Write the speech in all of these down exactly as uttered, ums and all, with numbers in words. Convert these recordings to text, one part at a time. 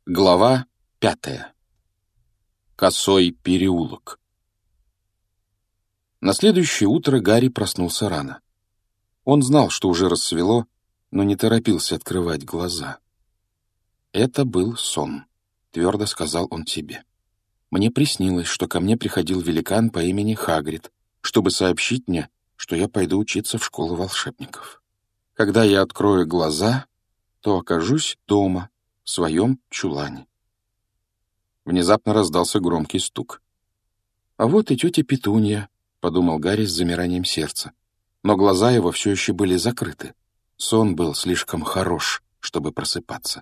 Глава пятая. Косой переулок. На следующее утро Гарри проснулся рано. Он знал, что уже рассвело, но не торопился открывать глаза. «Это был сон», — твердо сказал он себе. «Мне приснилось, что ко мне приходил великан по имени Хагрид, чтобы сообщить мне, что я пойду учиться в школу волшебников. Когда я открою глаза, то окажусь дома, в своем чулане». Внезапно раздался громкий стук. «А вот и тетя Петунья», — подумал Гарри с замиранием сердца. Но глаза его все еще были закрыты. Сон был слишком хорош, чтобы просыпаться.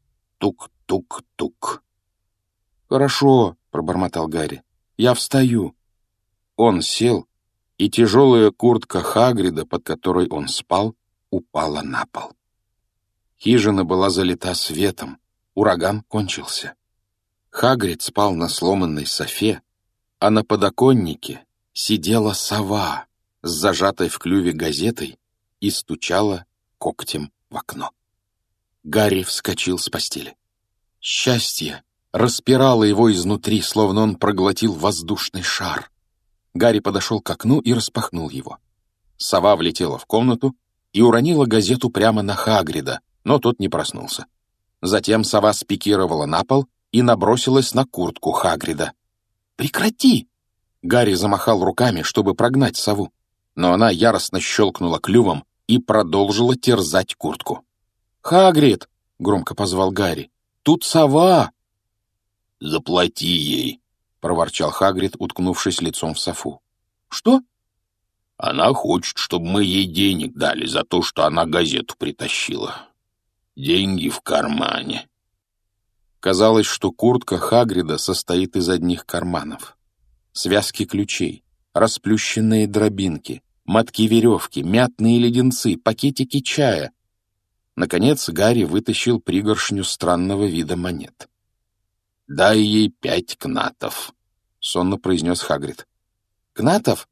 Тук-тук-тук. «Хорошо», — пробормотал Гарри, — «я встаю». Он сел, и тяжелая куртка Хагрида, под которой он спал, упала на пол. Хижина была залита светом, ураган кончился. Хагрид спал на сломанной софе, а на подоконнике сидела сова с зажатой в клюве газетой и стучала когтем в окно. Гарри вскочил с постели. Счастье распирало его изнутри, словно он проглотил воздушный шар. Гарри подошел к окну и распахнул его. Сова влетела в комнату и уронила газету прямо на Хагрида, но тот не проснулся. Затем сова спикировала на пол и набросилась на куртку Хагрида. «Прекрати!» Гарри замахал руками, чтобы прогнать сову, но она яростно щелкнула клювом и продолжила терзать куртку. «Хагрид!» — громко позвал Гарри. «Тут сова!» «Заплати ей!» — проворчал Хагрид, уткнувшись лицом в софу. «Что?» «Она хочет, чтобы мы ей денег дали за то, что она газету притащила. Деньги в кармане». Казалось, что куртка Хагрида состоит из одних карманов. Связки ключей, расплющенные дробинки, мотки веревки, мятные леденцы, пакетики чая. Наконец Гарри вытащил пригоршню странного вида монет. «Дай ей пять кнатов», — сонно произнес Хагрид. «Кнатов?»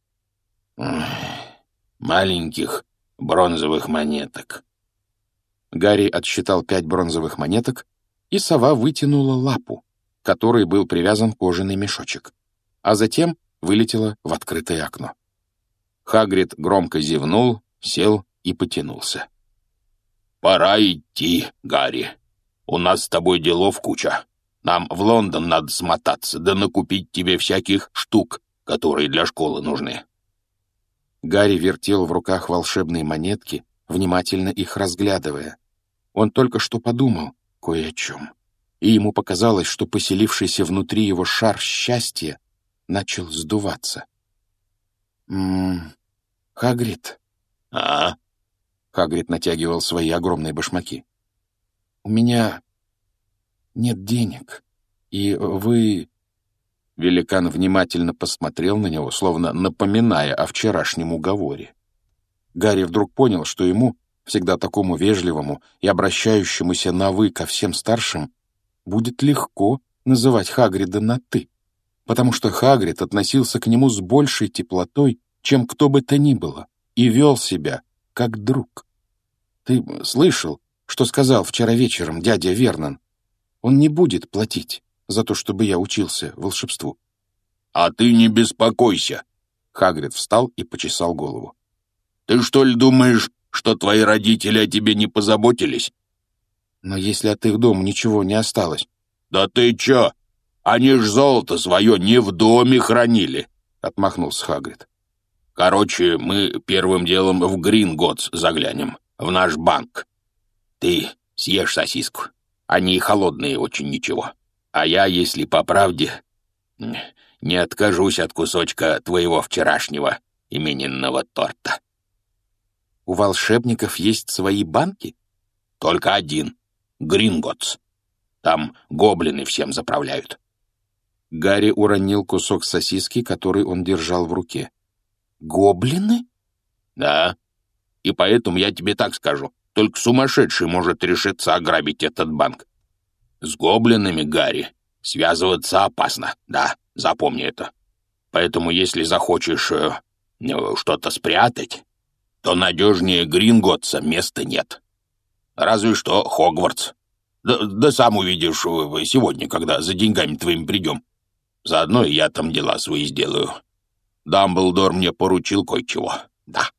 «Маленьких бронзовых монеток». Гарри отсчитал пять бронзовых монеток, и сова вытянула лапу, к которой был привязан кожаный мешочек, а затем вылетела в открытое окно. Хагрид громко зевнул, сел и потянулся. «Пора идти, Гарри. У нас с тобой делов куча. Нам в Лондон надо смотаться, да накупить тебе всяких штук, которые для школы нужны». Гарри вертел в руках волшебные монетки, внимательно их разглядывая. Он только что подумал кое о чем, и ему показалось, что поселившийся внутри его шар счастья начал сдуваться. «М-м, Хагрид». «А?» Хагрид натягивал свои огромные башмаки. «У меня нет денег, и вы...» Великан внимательно посмотрел на него, словно напоминая о вчерашнем уговоре. Гарри вдруг понял, что ему, всегда такому вежливому и обращающемуся на «вы» ко всем старшим, будет легко называть Хагрида на «ты», потому что Хагрид относился к нему с большей теплотой, чем кто бы то ни было, и вел себя как друг. «Ты слышал, что сказал вчера вечером дядя Вернон? Он не будет платить за то, чтобы я учился волшебству». «А ты не беспокойся!» Хагрид встал и почесал голову. «Ты что ли думаешь, что твои родители о тебе не позаботились?» «Но если от их дома ничего не осталось...» «Да ты чё? Они ж золото свое не в доме хранили!» — отмахнулся Хагрид. «Короче, мы первым делом в Гринготтс заглянем, в наш банк. Ты съешь сосиску. Они холодные очень ничего. А я, если по правде, не откажусь от кусочка твоего вчерашнего именинного торта». «У волшебников есть свои банки?» «Только один. Гринготтс. Там гоблины всем заправляют». Гарри уронил кусок сосиски, который он держал в руке. «Гоблины?» «Да. И поэтому я тебе так скажу. Только сумасшедший может решиться ограбить этот банк. С гоблинами, Гарри, связываться опасно. Да, запомни это. Поэтому если захочешь э, что-то спрятать, то надежнее Гринготтса места нет. Разве что Хогвартс. Да, да сам увидишь сегодня, когда за деньгами твоими придем. Заодно и я там дела свои сделаю. Дамблдор мне поручил кое-чего, да».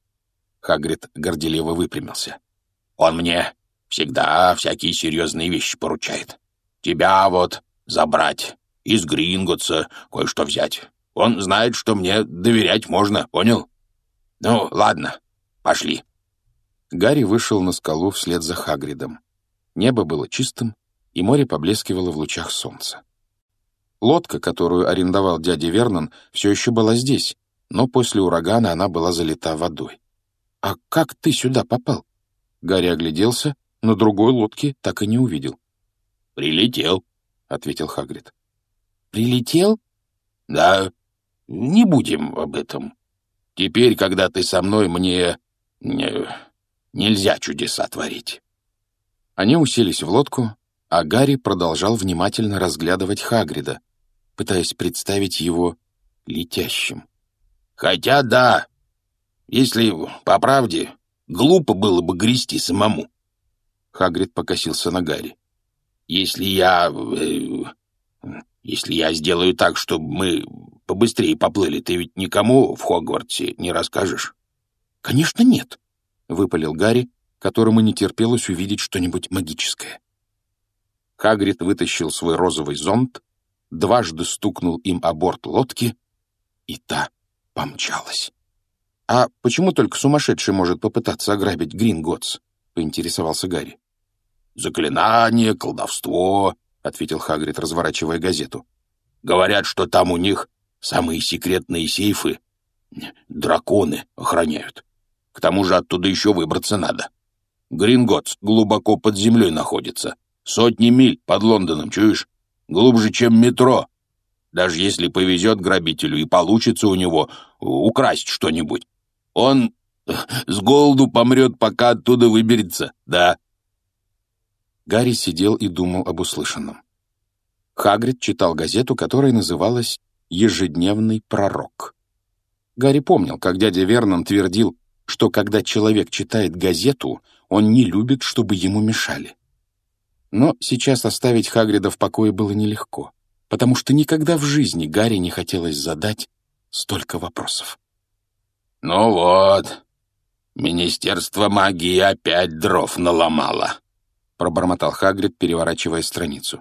Хагрид горделиво выпрямился. «Он мне всегда всякие серьезные вещи поручает. Тебя вот забрать, из Гринготса кое-что взять. Он знает, что мне доверять можно, понял? Ну, ладно, пошли». Гарри вышел на скалу вслед за Хагридом. Небо было чистым, и море поблескивало в лучах солнца. Лодка, которую арендовал дядя Вернон, все еще была здесь, но после урагана она была залита водой. «А как ты сюда попал?» Гарри огляделся, но другой лодки так и не увидел. «Прилетел», — ответил Хагрид. «Прилетел?» «Да, не будем об этом. Теперь, когда ты со мной, мне не, нельзя чудеса творить». Они уселись в лодку, а Гарри продолжал внимательно разглядывать Хагрида, пытаясь представить его летящим. «Хотя да, если по правде, глупо было бы грести самому». Хагрид покосился на Гарри. «Если я... Э, если я сделаю так, чтобы мы побыстрее поплыли, ты ведь никому в Хогвартсе не расскажешь?» «Конечно нет», — выпалил Гарри, которому не терпелось увидеть что-нибудь магическое. Хагрид вытащил свой розовый зонт, дважды стукнул им о борт лодки, и та помчалась. «А почему только сумасшедший может попытаться ограбить Гринготс?» — поинтересовался Гарри. «Заклинание, колдовство», — ответил Хагрид, разворачивая газету. «Говорят, что там у них самые секретные сейфы драконы охраняют. К тому же оттуда еще выбраться надо. Гринготс глубоко под землей находится. Сотни миль под Лондоном, чуешь? Глубже, чем метро. Даже если повезет грабителю и получится у него украсть что-нибудь, он с голоду помрет, пока оттуда выберется, да». Гарри сидел и думал об услышанном. Хагрид читал газету, которая называлась «Ежедневный пророк». Гарри помнил, как дядя Вернон твердил, что когда человек читает газету, он не любит, чтобы ему мешали. Но сейчас оставить Хагрида в покое было нелегко, потому что никогда в жизни Гарри не хотелось задать столько вопросов. «Ну вот, Министерство магии опять дров наломало», — пробормотал Хагрид, переворачивая страницу.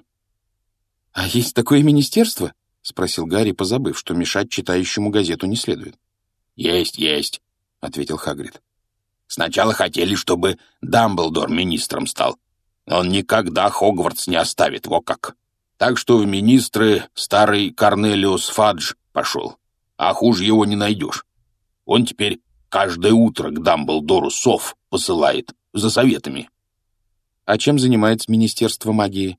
«А есть такое министерство?» — спросил Гарри, позабыв, что мешать читающему газету не следует. «Есть, есть», — ответил Хагрид. «Сначала хотели, чтобы Дамблдор министром стал. Он никогда Хогвартс не оставит, во как. Так что в министры старый Корнелиус Фадж пошел, а хуже его не найдешь. Он теперь каждое утро к Дамблдору сов посылает за советами». «А чем занимается Министерство магии?»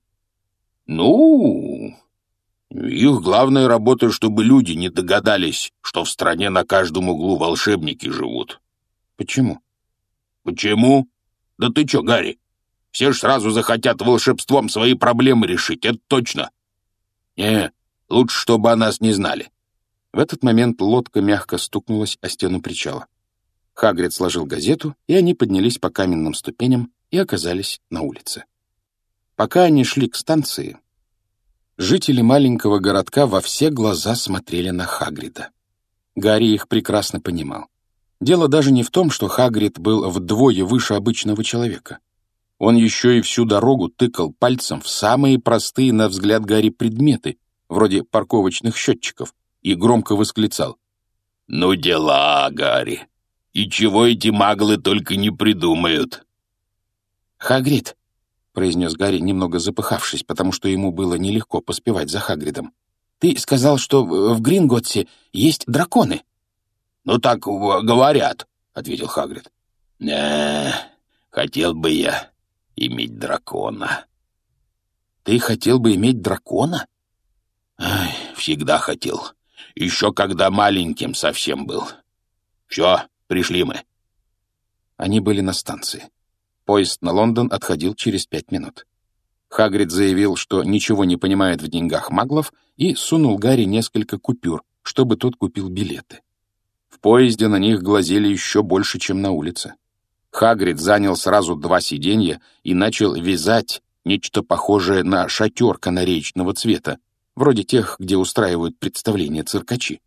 «Ну, их главная работа, чтобы люди не догадались, что в стране на каждом углу волшебники живут». «Почему?» «Почему? Да ты чё, Гарри? Все ж сразу захотят волшебством свои проблемы решить, это точно. Не, лучше, чтобы о нас не знали». В этот момент лодка мягко стукнулась о стену причала. Хагрид сложил газету, и они поднялись по каменным ступеням и оказались на улице. Пока они шли к станции, жители маленького городка во все глаза смотрели на Хагрида. Гарри их прекрасно понимал. Дело даже не в том, что Хагрид был вдвое выше обычного человека. Он еще и всю дорогу тыкал пальцем в самые простые, на взгляд Гарри, предметы, вроде парковочных счетчиков, и громко восклицал: «Ну дела, Гарри! И чего эти маглы только не придумают!» «Хагрид», — произнес Гарри, немного запыхавшись, потому что ему было нелегко поспевать за Хагридом, «ты сказал, что в Гринготсе есть драконы». «Ну так говорят», — ответил Хагрид. «Не, хотел бы я иметь дракона». «Ты хотел бы иметь дракона?» «Ай, всегда хотел. Еще когда маленьким совсем был. Все, пришли мы». Они были на станции. Поезд на Лондон отходил через пять минут. Хагрид заявил, что ничего не понимает в деньгах маглов, и сунул Гарри несколько купюр, чтобы тот купил билеты. В поезде на них глазели еще больше, чем на улице. Хагрид занял сразу два сиденья и начал вязать нечто похожее на шатер канареечного цвета, вроде тех, где устраивают представления циркачи.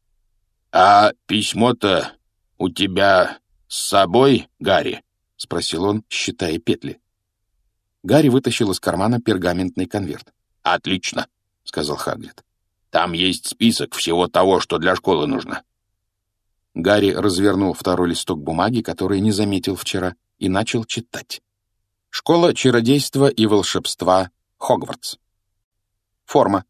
«А письмо-то у тебя с собой, Гарри?» — спросил он, считая петли. Гарри вытащил из кармана пергаментный конверт. «Отлично», — сказал Хагрид. «Там есть список всего того, что для школы нужно». Гарри развернул второй листок бумаги, который не заметил вчера, и начал читать. Школа чародейства и волшебства Хогвартс. Форма.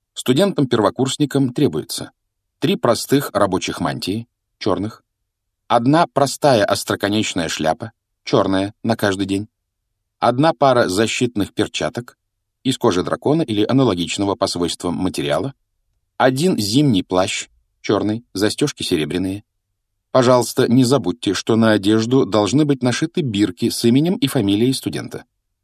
Студентам-первокурсникам требуется три простых рабочих мантии, черных, одна простая остроконечная шляпа, черная, на каждый день, одна пара защитных перчаток из кожи дракона или аналогичного по свойствам материала, один зимний плащ, черный, застежки серебряные. Пожалуйста, не забудьте, что на одежду должны быть нашиты бирки с именем и фамилией студента.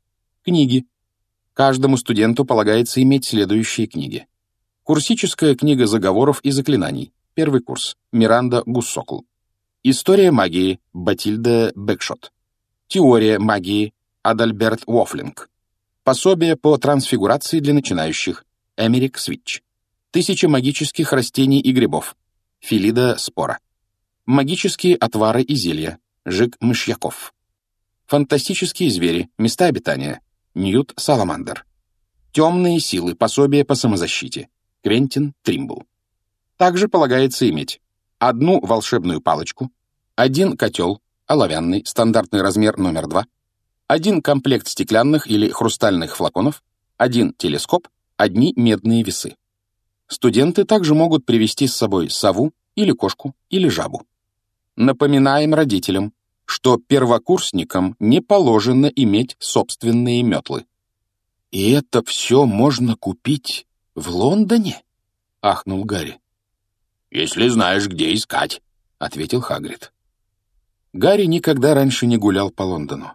Книги. Каждому студенту полагается иметь следующие книги. Курсическая книга заговоров и заклинаний. Первый курс. Миранда Гуссокл. История магии. Батильда Бэкшот. Теория магии. Адальберт Уофлинг. Пособие по трансфигурации для начинающих. Эмерик Свитч. Тысяча магических растений и грибов. Филида Спора. Магические отвары и зелья. Жиг Мышьяков. Фантастические звери. Места обитания. Ньют Саламандер. Темные силы. Пособие по самозащите. Квентин Тримбл. Также полагается иметь одну волшебную палочку, один котел, оловянный, стандартный размер номер два, один комплект стеклянных или хрустальных флаконов, один телескоп, одни медные весы. Студенты также могут привезти с собой сову или кошку или жабу. Напоминаем родителям, что первокурсникам не положено иметь собственные метлы. «И это все можно купить в Лондоне?» — ахнул Гарри. «Если знаешь, где искать», — ответил Хагрид. Гарри никогда раньше не гулял по Лондону.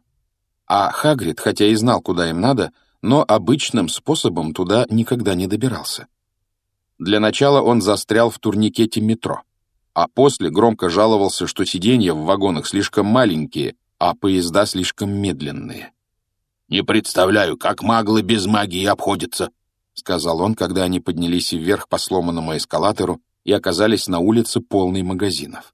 А Хагрид, хотя и знал, куда им надо, но обычным способом туда никогда не добирался. Для начала он застрял в турникете метро, а после громко жаловался, что сиденья в вагонах слишком маленькие, а поезда слишком медленные. «Не представляю, как маглы без магии обходятся», — сказал он, когда они поднялись вверх по сломанному эскалатору и оказались на улице, полной магазинов.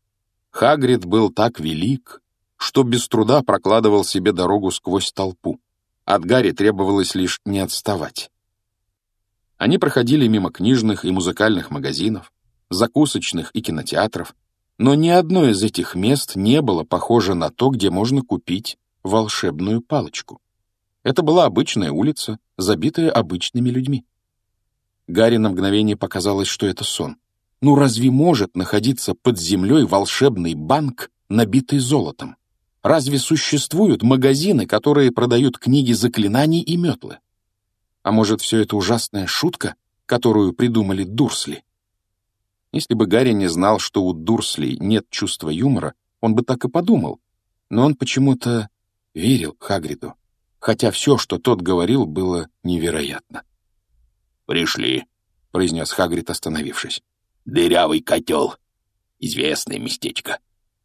Хагрид был так велик, что без труда прокладывал себе дорогу сквозь толпу. От Гарри требовалось лишь не отставать. Они проходили мимо книжных и музыкальных магазинов, закусочных и кинотеатров, но ни одно из этих мест не было похоже на то, где можно купить волшебную палочку. Это была обычная улица, забитая обычными людьми. Гарри на мгновение показалось, что это сон. Ну разве может находиться под землей волшебный банк, набитый золотом? Разве существуют магазины, которые продают книги заклинаний и метлы? А может, все это ужасная шутка, которую придумали Дурсли? Если бы Гарри не знал, что у Дурслей нет чувства юмора, он бы так и подумал. Но он почему-то верил Хагриду, хотя все, что тот говорил, было невероятно. «Пришли», — произнес Хагрид, остановившись. «Дырявый котел. Известное местечко».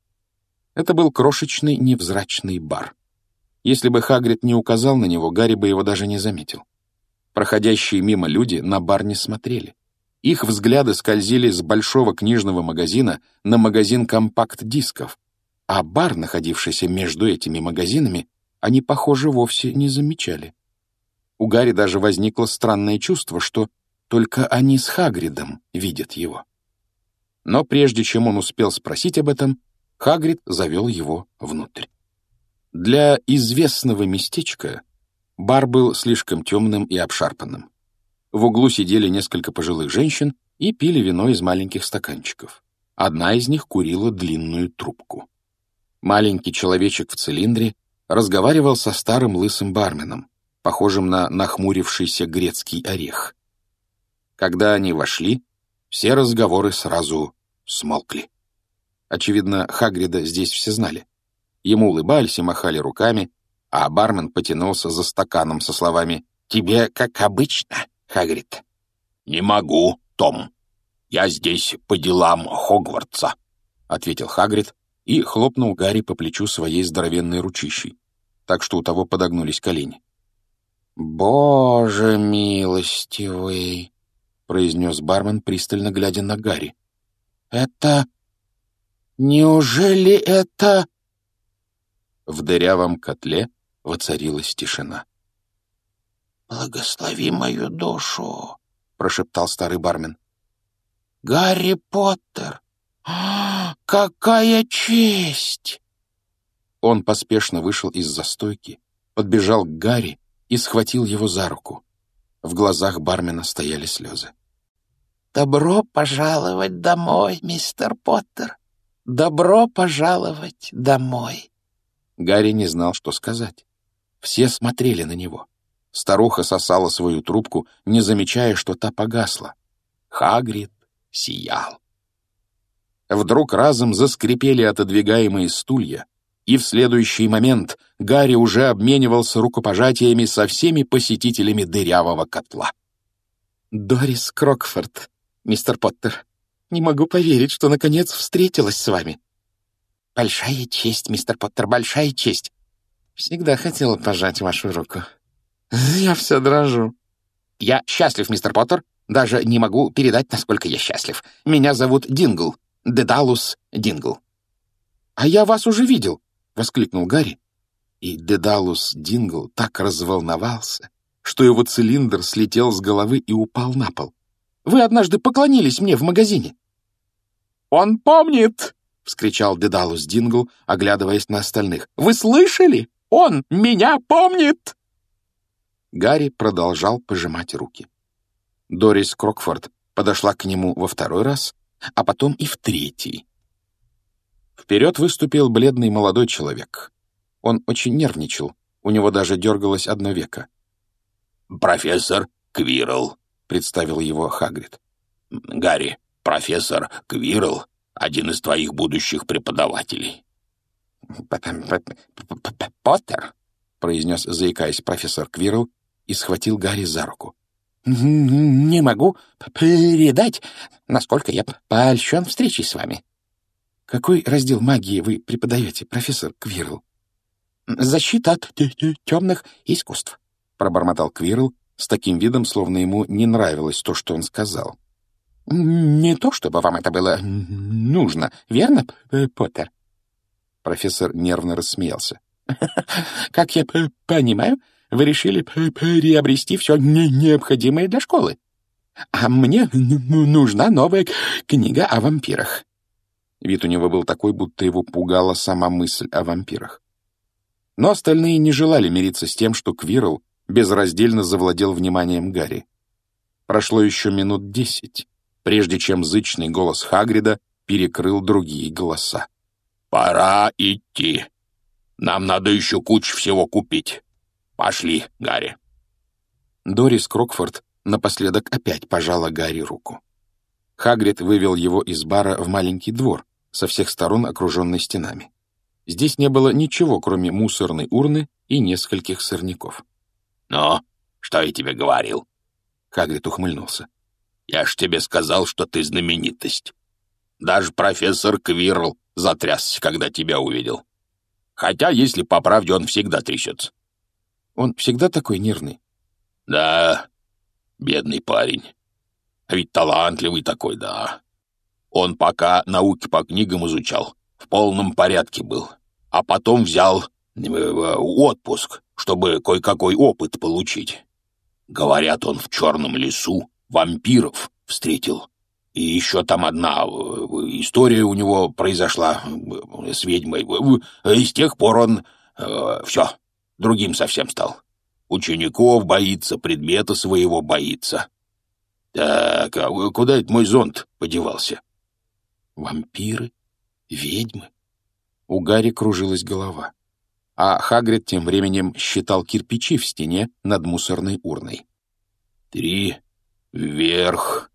Это был крошечный невзрачный бар. Если бы Хагрид не указал на него, Гарри бы его даже не заметил. Проходящие мимо люди на бар не смотрели. Их взгляды скользили с большого книжного магазина на магазин компакт-дисков, а бар, находившийся между этими магазинами, они, похоже, вовсе не замечали. У Гарри даже возникло странное чувство, что только они с Хагридом видят его. Но прежде чем он успел спросить об этом, Хагрид завел его внутрь. Для известного местечка бар был слишком темным и обшарпанным. В углу сидели несколько пожилых женщин и пили вино из маленьких стаканчиков. Одна из них курила длинную трубку. Маленький человечек в цилиндре разговаривал со старым лысым барменом, похожим на нахмурившийся грецкий орех. Когда они вошли, все разговоры сразу смолкли. Очевидно, Хагрида здесь все знали. Ему улыбались и махали руками, а бармен потянулся за стаканом со словами «Тебе как обычно, Хагрид». «Не могу, Том. Я здесь по делам Хогвартса», — ответил Хагрид и хлопнул Гарри по плечу своей здоровенной ручищей, так что у того подогнулись колени. «Боже милостивый!» — произнес бармен, пристально глядя на Гарри. «Это... неужели это...» В дырявом котле воцарилась тишина. «Благослови мою душу!» — прошептал старый бармен. «Гарри Поттер! А, какая честь!» Он поспешно вышел из застойки, подбежал к Гарри и схватил его за руку. В глазах бармена стояли слезы. «Добро пожаловать домой, мистер Поттер! Добро пожаловать домой!» Гарри не знал, что сказать. Все смотрели на него. Старуха сосала свою трубку, не замечая, что та погасла. Хагрид сиял. Вдруг разом заскрипели отодвигаемые стулья, и в следующий момент Гарри уже обменивался рукопожатиями со всеми посетителями дырявого котла. «Дорис Крокфорд, мистер Поттер, не могу поверить, что наконец встретилась с вами». «Большая честь, мистер Поттер, большая честь. Всегда хотела пожать вашу руку. Я вся дрожу». «Я счастлив, мистер Поттер. Даже не могу передать, насколько я счастлив. Меня зовут Дингл. Дедалус Дингл». «А я вас уже видел!» — воскликнул Гарри. И Дедалус Дингл так разволновался, что его цилиндр слетел с головы и упал на пол. «Вы однажды поклонились мне в магазине». «Он помнит!» — вскричал Дедалус Дингл, оглядываясь на остальных. «Вы слышали? Он меня помнит!» Гарри продолжал пожимать руки. Дорис Крокфорд подошла к нему во второй раз, а потом и в третий. Вперед выступил бледный молодой человек. Он очень нервничал, у него даже дергалось одно веко. «Профессор Квирл», — представил его Хагрид. «Гарри, профессор Квирл, один из твоих будущих преподавателей». «Поттер», — произнес, заикаясь, профессор Квирл и схватил Гарри за руку. «Не могу передать, насколько я польщен встречей с вами». «Какой раздел магии вы преподаете, профессор Квирл?» «Защита от темных искусств», — пробормотал Квирл с таким видом, словно ему не нравилось то, что он сказал. «Не то, чтобы вам это было нужно, верно, Поттер?» Профессор нервно рассмеялся. «Как я понимаю, вы решили приобрести все необходимое для школы. А мне нужна новая книга о вампирах». Вид у него был такой, будто его пугала сама мысль о вампирах. Но остальные не желали мириться с тем, что Квирл безраздельно завладел вниманием Гарри. Прошло еще минут десять, прежде чем зычный голос Хагрида перекрыл другие голоса. «Пора идти. Нам надо еще кучу всего купить. Пошли, Гарри». Дорис Крокфорд напоследок опять пожала Гарри руку. Хагрид вывел его из бара в маленький двор, со всех сторон окруженный стенами. Здесь не было ничего, кроме мусорной урны и нескольких сорняков. «Ну, что я тебе говорил?» Хагрид ухмыльнулся. «Я ж тебе сказал, что ты знаменитость. Даже профессор Квирл затрясся, когда тебя увидел. Хотя, если по правде, он всегда трясется». «Он всегда такой нервный?» «Да, бедный парень. А ведь талантливый такой, да. Он пока науки по книгам изучал, в полном порядке был. А потом взял э, отпуск, чтобы кое-какой опыт получить. Говорят, он в черном лесу вампиров встретил. И еще там одна история у него произошла с ведьмой. И с тех пор он э, все, другим совсем стал. Учеников боится, предмета своего боится. Так, а куда это мой зонт подевался?» «Вампиры? Ведьмы?» У Гарри кружилась голова. А Хагрид тем временем считал кирпичи в стене над мусорной урной. «Три вверх,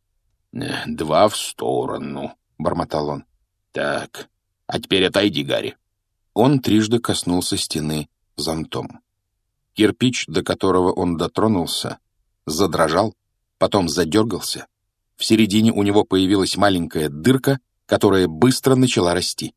два в сторону», — бормотал он. «Так, а теперь отойди, Гарри». Он трижды коснулся стены зонтом. Кирпич, до которого он дотронулся, задрожал, потом задергался. В середине у него появилась маленькая дырка, которая быстро начала расти.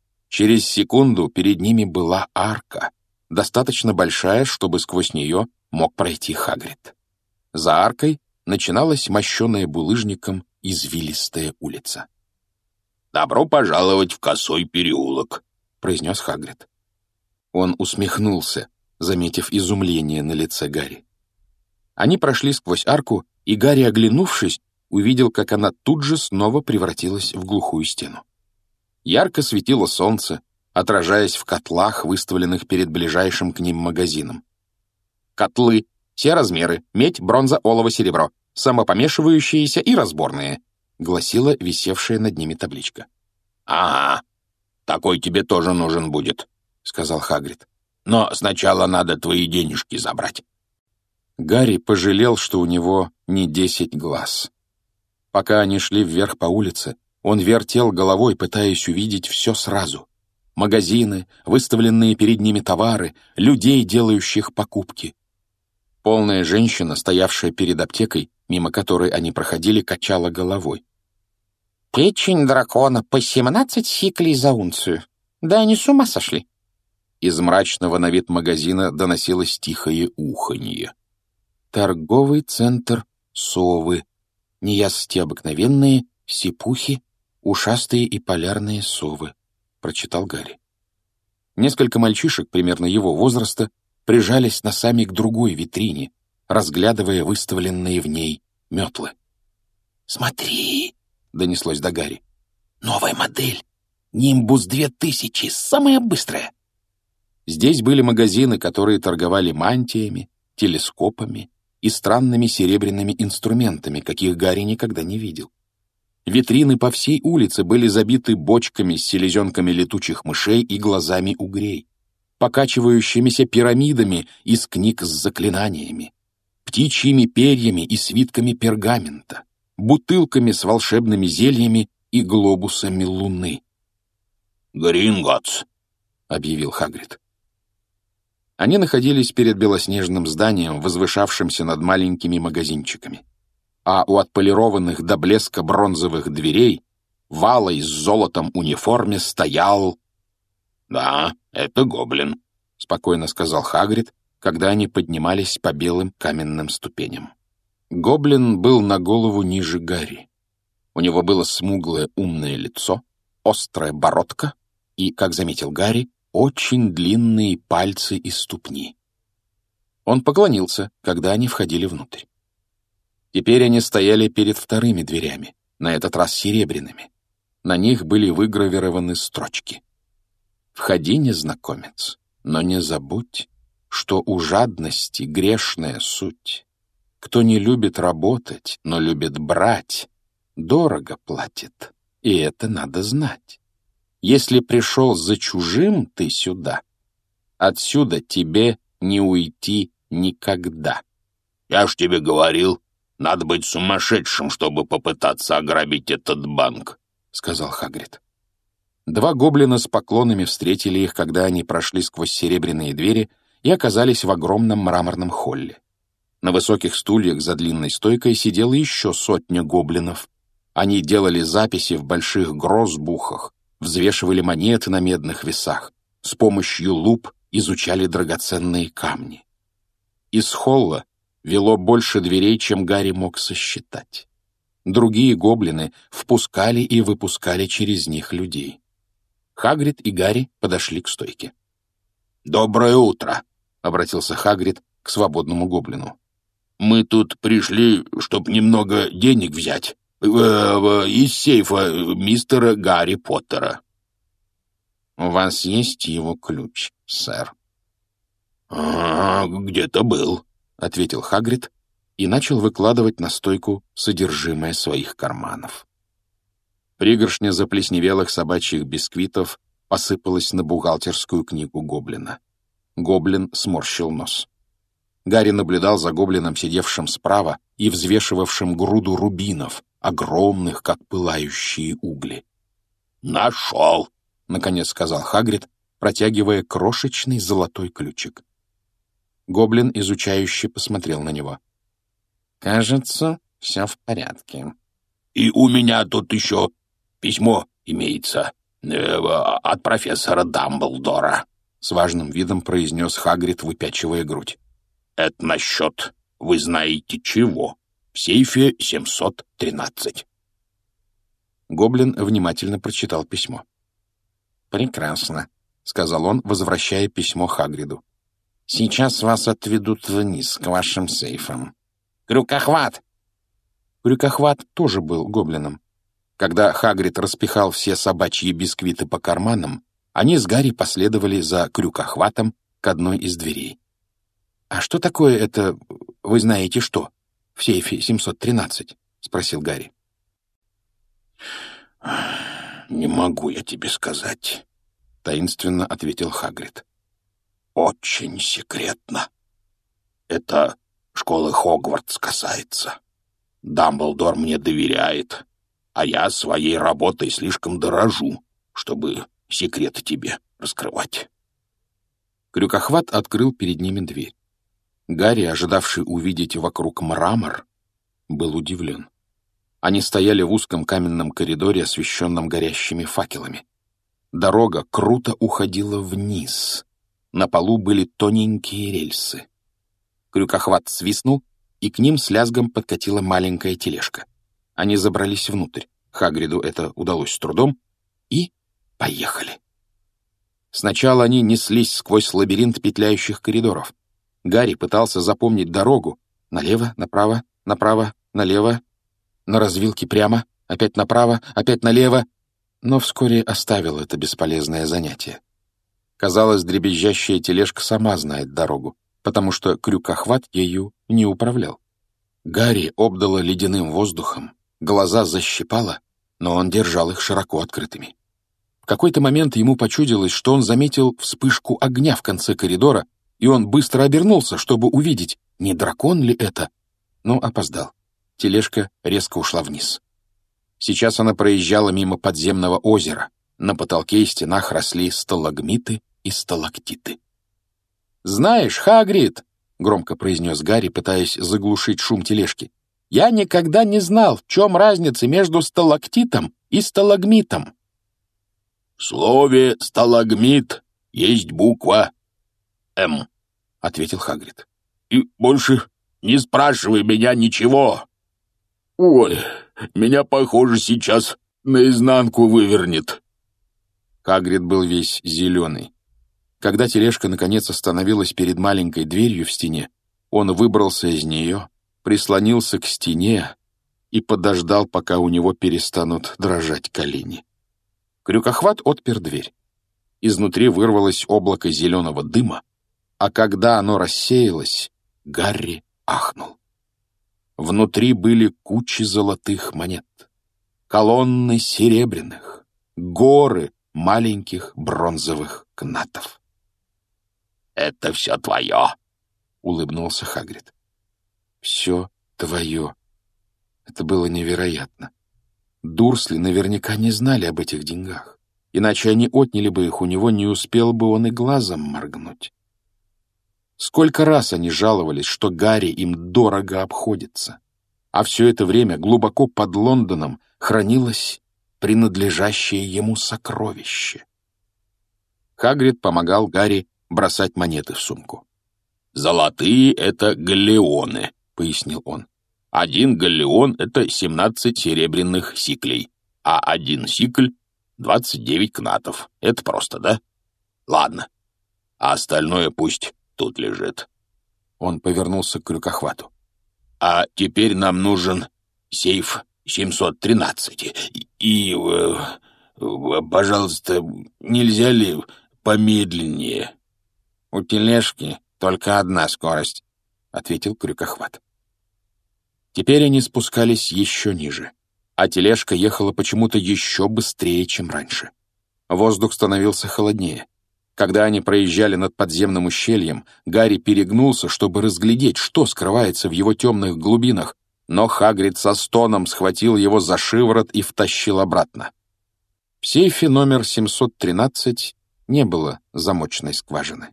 Через секунду перед ними была арка, достаточно большая, чтобы сквозь нее мог пройти Хагрид. За аркой начиналась мощеная булыжником извилистая улица. «Добро пожаловать в Косой переулок», — произнес Хагрид. Он усмехнулся, заметив изумление на лице Гарри. Они прошли сквозь арку, и Гарри, оглянувшись, увидел, как она тут же снова превратилась в глухую стену. Ярко светило солнце, отражаясь в котлах, выставленных перед ближайшим к ним магазином. Котлы, все размеры, медь, бронза, олово, серебро, самопомешивающиеся и разборные, гласила висевшая над ними табличка. «Ага, такой тебе тоже нужен будет», — сказал Хагрид. «Но сначала надо твои денежки забрать». Гарри пожалел, что у него не десять глаз. Пока они шли вверх по улице, он вертел головой, пытаясь увидеть все сразу. Магазины, выставленные перед ними товары, людей, делающих покупки. Полная женщина, стоявшая перед аптекой, мимо которой они проходили, качала головой. «Печень дракона по семнадцать сиклей за унцию. Да они с ума сошли!» Из мрачного на вид магазина доносилось тихое уханье. «Торговый центр совы. Неясти обыкновенные, сипухи, ушастые и полярные совы», — прочитал Гарри. Несколько мальчишек, примерно его возраста, прижались носами к другой витрине, разглядывая выставленные в ней метлы. «Смотри!» — донеслось до Гарри. «Новая модель! Нимбус две тысячи, самая быстрая!» Здесь были магазины, которые торговали мантиями, телескопами и странными серебряными инструментами, каких Гарри никогда не видел. Витрины по всей улице были забиты бочками с селезенками летучих мышей и глазами угрей, покачивающимися пирамидами из книг с заклинаниями, птичьими перьями и свитками пергамента, бутылками с волшебными зельями и глобусами луны. «Гринготс», — объявил Хагрид. Они находились перед белоснежным зданием, возвышавшимся над маленькими магазинчиками. А у отполированных до блеска бронзовых дверей в алой с золотом униформе стоял... «Да, это гоблин», — спокойно сказал Хагрид, когда они поднимались по белым каменным ступеням. Гоблин был на голову ниже Гарри. У него было смуглое умное лицо, острая бородка и, как заметил Гарри, очень длинные пальцы и ступни. Он поклонился, когда они входили внутрь. Теперь они стояли перед вторыми дверями, на этот раз серебряными. На них были выгравированы строчки. «Входи, незнакомец, но не забудь, что у жадности грешная суть. Кто не любит работать, но любит брать, дорого платит, и это надо знать. Если пришел за чужим ты сюда, отсюда тебе не уйти никогда». «Я ж тебе говорил, надо быть сумасшедшим, чтобы попытаться ограбить этот банк», — сказал Хагрид. Два гоблина с поклонами встретили их, когда они прошли сквозь серебряные двери и оказались в огромном мраморном холле. На высоких стульях за длинной стойкой сидела еще сотня гоблинов. Они делали записи в больших грозбухах, взвешивали монеты на медных весах, с помощью луп изучали драгоценные камни. Из холла вело больше дверей, чем Гарри мог сосчитать. Другие гоблины впускали и выпускали через них людей. Хагрид и Гарри подошли к стойке. «Доброе утро», — обратился Хагрид к свободному гоблину. «Мы тут пришли, чтоб немного денег взять э, э, из сейфа мистера Гарри Поттера». «У вас есть его ключ, сэр?» «А, где-то был», — ответил Хагрид и начал выкладывать на стойку содержимое своих карманов. Пригоршня заплесневелых собачьих бисквитов посыпалась на бухгалтерскую книгу гоблина. Гоблин сморщил нос. Гарри наблюдал за гоблином, сидевшим справа и взвешивавшим груду рубинов, огромных, как пылающие угли. «Нашел!» — наконец сказал Хагрид, протягивая крошечный золотой ключик. Гоблин изучающе посмотрел на него. «Кажется, все в порядке». «И у меня тут еще письмо имеется э, от профессора Дамблдора», — с важным видом произнес Хагрид, выпячивая грудь. Это насчет, вы знаете чего, в сейфе семьсот тринадцать. Гоблин внимательно прочитал письмо. «Прекрасно», — сказал он, возвращая письмо Хагриду. «Сейчас вас отведут вниз, к вашим сейфам. Крюкохват!» Крюкохват тоже был гоблином. Когда Хагрид распихал все собачьи бисквиты по карманам, они с Гарри последовали за Крюкохватом к одной из дверей. «А что такое это, вы знаете что, в сейфе семьсот тринадцать?» — спросил Гарри. «Не могу я тебе сказать», — таинственно ответил Хагрид. «Очень секретно. Это школы Хогвартс касается. Дамблдор мне доверяет, а я своей работой слишком дорожу, чтобы секреты тебе раскрывать». Крюкохват открыл перед ними дверь. Гарри, ожидавший увидеть вокруг мрамор, был удивлен. Они стояли в узком каменном коридоре, освещенном горящими факелами. Дорога круто уходила вниз. На полу были тоненькие рельсы. Крюкохват свистнул, и к ним с лязгом подкатила маленькая тележка. Они забрались внутрь. Хагриду это удалось с трудом, и поехали. Сначала они неслись сквозь лабиринт петляющих коридоров. Гарри пытался запомнить дорогу. Налево, направо, направо, налево, на развилке прямо, опять направо, опять налево, но вскоре оставил это бесполезное занятие. Казалось, дребезжащая тележка сама знает дорогу, потому что Крюкохват ею не управлял. Гарри обдало ледяным воздухом, глаза защипало, но он держал их широко открытыми. В какой-то момент ему почудилось, что он заметил вспышку огня в конце коридора, и он быстро обернулся, чтобы увидеть, не дракон ли это, но опоздал. Тележка резко ушла вниз. Сейчас она проезжала мимо подземного озера. На потолке и стенах росли сталагмиты и сталактиты. «Знаешь, Хагрид», — громко произнес Гарри, пытаясь заглушить шум тележки, «я никогда не знал, в чем разница между сталактитом и сталагмитом». «В слове «сталагмит» есть буква «М», — ответил Хагрид. «И больше не спрашивай меня ничего. Ой, меня, похоже, сейчас наизнанку вывернет». Хагрид был весь зеленый. Когда тележка наконец остановилась перед маленькой дверью в стене, он выбрался из нее, прислонился к стене и подождал, пока у него перестанут дрожать колени. Крюкохват отпер дверь. Изнутри вырвалось облако зеленого дыма, а когда оно рассеялось, Гарри ахнул. Внутри были кучи золотых монет, колонны серебряных, горы маленьких бронзовых кнатов. «Это все твое», — улыбнулся Хагрид. «Все твое». Это было невероятно. Дурсли наверняка не знали об этих деньгах, иначе они отняли бы их у него, не успел бы он и глазом моргнуть. Сколько раз они жаловались, что Гарри им дорого обходится, а все это время глубоко под Лондоном хранилось принадлежащее ему сокровище. Хагрид помогал Гарри бросать монеты в сумку. «Золотые — это галлеоны», — пояснил он. «Один галлеон — это семнадцать серебряных сиклей, а один сикль — двадцать девять кнатов. Это просто, да? Ладно, а остальное пусть тут лежит». Он повернулся к Крюкохвату. «А теперь нам нужен сейф семьсот тринадцать. И, и э, э, пожалуйста, нельзя ли помедленнее?» «У тележки только одна скорость», — ответил Крюкохват. Теперь они спускались еще ниже, а тележка ехала почему-то еще быстрее, чем раньше. Воздух становился холоднее. Когда они проезжали над подземным ущельем, Гарри перегнулся, чтобы разглядеть, что скрывается в его темных глубинах, но Хагрид со стоном схватил его за шиворот и втащил обратно. В сейфе номер семьсот тринадцать не было замочной скважины.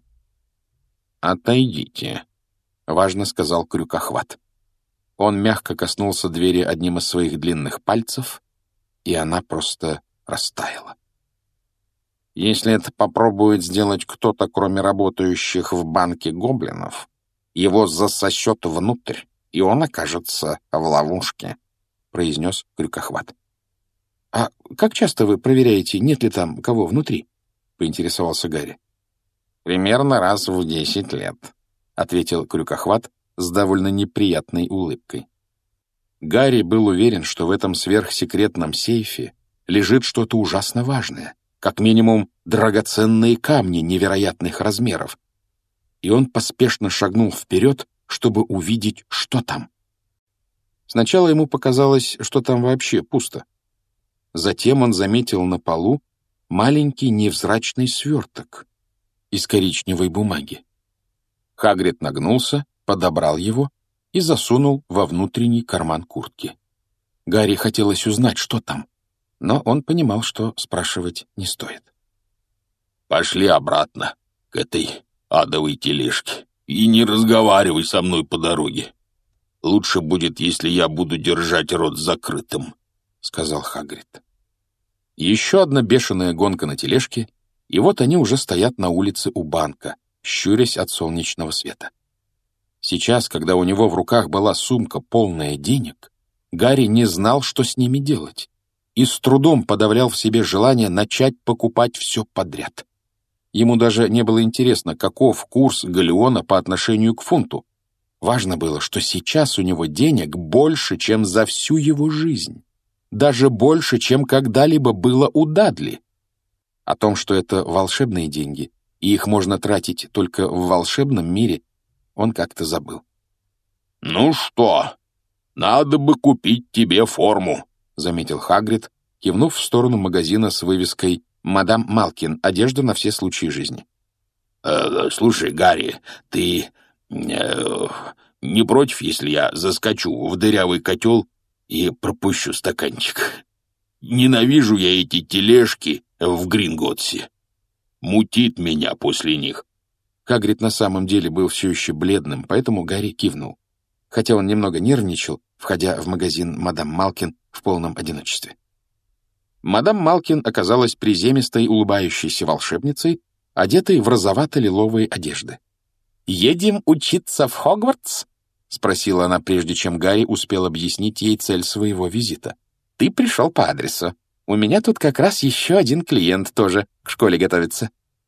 «Отойдите», — важно сказал Крюкохват. Он мягко коснулся двери одним из своих длинных пальцев, и она просто растаяла. «Если это попробует сделать кто-то, кроме работающих в банке гоблинов, его засосет внутрь, и он окажется в ловушке», — произнес Крюкохват. «А как часто вы проверяете, нет ли там кого внутри?» — поинтересовался Гарри. «Примерно раз в десять лет», — ответил Крюкохват с довольно неприятной улыбкой. Гарри был уверен, что в этом сверхсекретном сейфе лежит что-то ужасно важное, как минимум драгоценные камни невероятных размеров, и он поспешно шагнул вперед, чтобы увидеть, что там. Сначала ему показалось, что там вообще пусто. Затем он заметил на полу маленький невзрачный сверток из коричневой бумаги. Хагрид нагнулся, подобрал его и засунул во внутренний карман куртки. Гарри хотелось узнать, что там, но он понимал, что спрашивать не стоит. «Пошли обратно к этой адовой тележке и не разговаривай со мной по дороге. Лучше будет, если я буду держать рот закрытым», — сказал Хагрид. Еще одна бешеная гонка на тележке, и вот они уже стоят на улице у банка, щурясь от солнечного света. Сейчас, когда у него в руках была сумка, полная денег, Гарри не знал, что с ними делать, и с трудом подавлял в себе желание начать покупать все подряд. Ему даже не было интересно, каков курс галеона по отношению к фунту. Важно было, что сейчас у него денег больше, чем за всю его жизнь. Даже больше, чем когда-либо было у Дадли. О том, что это волшебные деньги, и их можно тратить только в волшебном мире, он как-то забыл. «Ну что, надо бы купить тебе форму», — заметил Хагрид, кивнув в сторону магазина с вывеской «Мадам Малкин. Одежда на все случаи жизни». Э, «Слушай, Гарри, ты э, не против, если я заскочу в дырявый котел и пропущу стаканчик? Ненавижу я эти тележки в Гринготсе. Мутит меня после них». Хагрид на самом деле был все еще бледным, поэтому Гарри кивнул, хотя он немного нервничал, входя в магазин «Мадам Малкин» в полном одиночестве. Мадам Малкин оказалась приземистой, улыбающейся волшебницей, одетой в розовато-лиловые одежды. «Едем учиться в Хогвартс?» — спросила она, прежде чем Гарри успел объяснить ей цель своего визита. «Ты пришел по адресу. У меня тут как раз еще один клиент тоже к школе готовится».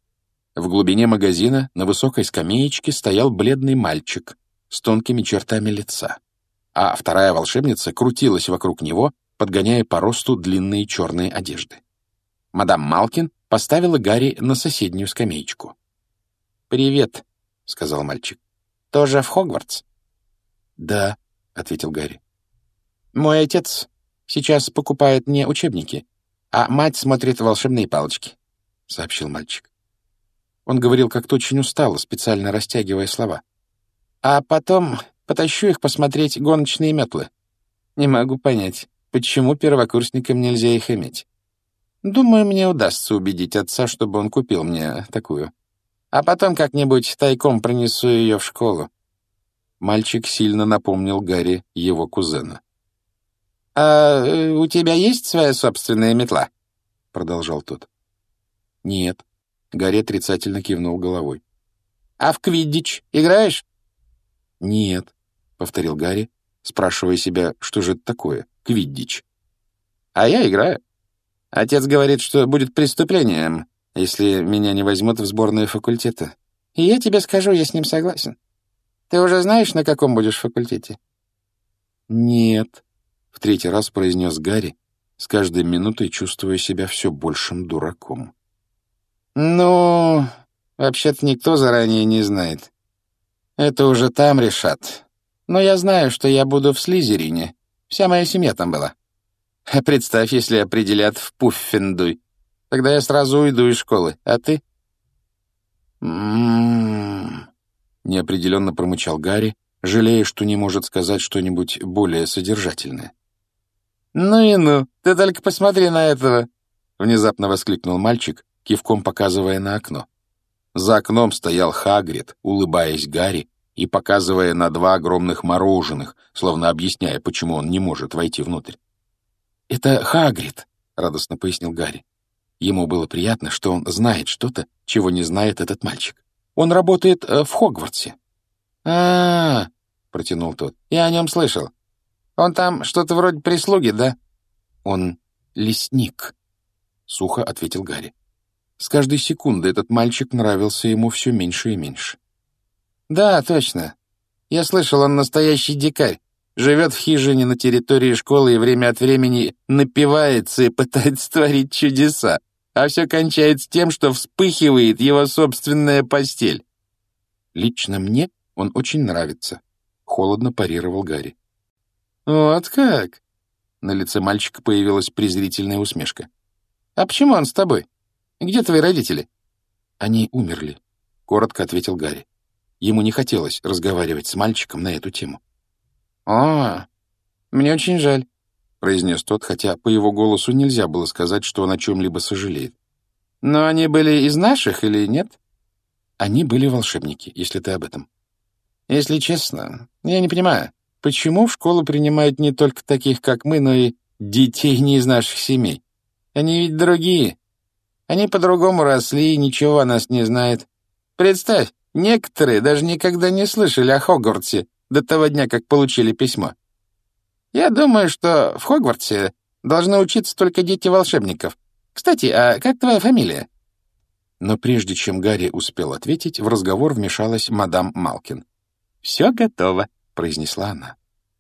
В глубине магазина на высокой скамеечке стоял бледный мальчик с тонкими чертами лица, а вторая волшебница крутилась вокруг него, подгоняя по росту длинные черные одежды. Мадам Малкин поставила Гарри на соседнюю скамеечку. «Привет», — сказал мальчик. «Тоже в Хогвартс?» «Да», — ответил Гарри. «Мой отец сейчас покупает мне учебники, а мать смотрит волшебные палочки», — сообщил мальчик. Он говорил как-то очень устало, специально растягивая слова. «А потом потащу их посмотреть гоночные метлы. Не могу понять, почему первокурсникам нельзя их иметь. Думаю, мне удастся убедить отца, чтобы он купил мне такую. А потом как-нибудь тайком пронесу ее в школу». Мальчик сильно напомнил Гарри его кузена. «А у тебя есть своя собственная метла?» — продолжал тот. «Нет». Гарри отрицательно кивнул головой. «А в квиддич играешь?» «Нет», — повторил Гарри, спрашивая себя, что же это такое, квиддич. «А я играю. Отец говорит, что будет преступлением, если меня не возьмут в сборную факультета. И я тебе скажу, я с ним согласен. Ты уже знаешь, на каком будешь факультете?» «Нет», — в третий раз произнес Гарри, с каждой минутой чувствуя себя все большим дураком. «Ну, вообще-то никто заранее не знает. Это уже там решат. Но я знаю, что я буду в Слизерине. Вся моя семья там была. А представь, если определят в Пуффендуй. Тогда я сразу уйду из школы. А ты?» «М-м-м», неопределенно промычал Гарри, жалея, что не может сказать что-нибудь более содержательное. «Ну и ну, ты только посмотри на этого!» — внезапно воскликнул мальчик, кивком показывая на окно. За окном стоял Хагрид, улыбаясь Гарри и показывая на два огромных мороженых, словно объясняя, почему он не может войти внутрь. «Это Хагрид», — радостно пояснил Гарри. Ему было приятно, что он знает что-то, чего не знает этот мальчик. «Он работает в Хогвартсе». а, -а, -а протянул тот. «Я о нем слышал. Он там что-то вроде прислуги, да?» «Он лесник», — сухо ответил Гарри. С каждой секунды этот мальчик нравился ему все меньше и меньше. «Да, точно. Я слышал, он настоящий дикарь. Живет в хижине на территории школы и время от времени напивается и пытается творить чудеса, а все кончается тем, что вспыхивает его собственная постель». «Лично мне он очень нравится», — холодно парировал Гарри. «Вот как?» На лице мальчика появилась презрительная усмешка. «А почему он с тобой? Где твои родители?» «Они умерли», — коротко ответил Гарри. Ему не хотелось разговаривать с мальчиком на эту тему. «О, мне очень жаль», — произнес тот, хотя по его голосу нельзя было сказать, что он о чем-либо сожалеет. «Но они были из наших или нет?» «Они были волшебники, если ты об этом». «Если честно, я не понимаю, почему в школу принимают не только таких, как мы, но и детей не из наших семей? Они ведь другие. Они по-другому росли и ничего о нас не знают. Представь, некоторые даже никогда не слышали о Хогвартсе до того дня, как получили письмо. Я думаю, что в Хогвартсе должны учиться только дети волшебников. Кстати, а как твоя фамилия?» Но прежде чем Гарри успел ответить, в разговор вмешалась мадам Малкин. «Все готово», — произнесла она.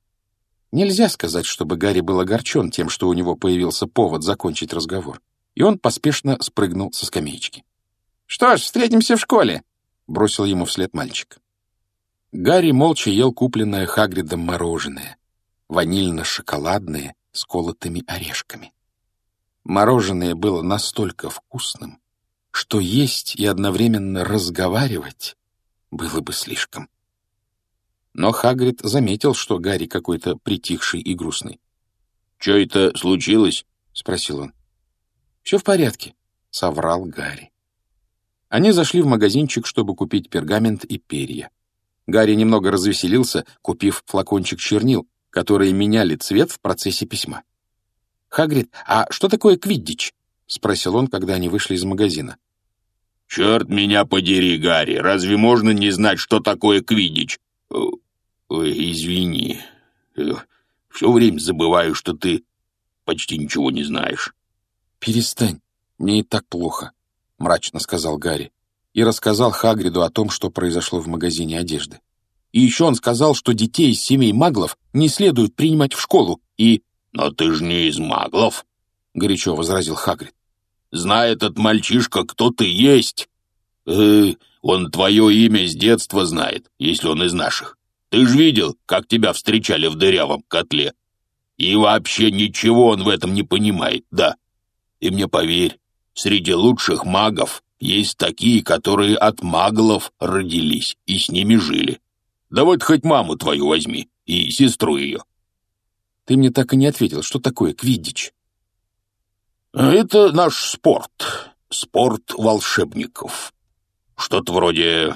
Нельзя сказать, чтобы Гарри был огорчен тем, что у него появился повод закончить разговор, и он поспешно спрыгнул со скамеечки. «Что ж, встретимся в школе», — бросил ему вслед мальчик. Гарри молча ел купленное Хагридом мороженое, ванильно-шоколадное с колотыми орешками. Мороженое было настолько вкусным, что есть и одновременно разговаривать было бы слишком. Но Хагрид заметил, что Гарри какой-то притихший и грустный. «Чё это случилось?» — спросил он. «Все в порядке», — соврал Гарри. Они зашли в магазинчик, чтобы купить пергамент и перья. Гарри немного развеселился, купив флакончик чернил, которые меняли цвет в процессе письма. «Хагрид, а что такое квиддич?» — спросил он, когда они вышли из магазина. «Черт меня подери, Гарри, разве можно не знать, что такое квиддич? Ой, извини, все время забываю, что ты почти ничего не знаешь». «Перестань, мне и так плохо», — мрачно сказал Гарри и рассказал Хагриду о том, что произошло в магазине одежды. И еще он сказал, что детей из семей маглов не следует принимать в школу, и... «Но ты же не из маглов», — горячо возразил Хагрид. «Знает этот мальчишка, кто ты есть. Э, он твое имя с детства знает, если он из наших. Ты же видел, как тебя встречали в дырявом котле. И вообще ничего он в этом не понимает, да. И мне поверь, среди лучших магов есть такие, которые от маглов родились и с ними жили. Да вот хоть маму твою возьми и сестру ее». «Ты мне так и не ответил, что такое квиддич?» «Это наш спорт, спорт волшебников. Что-то вроде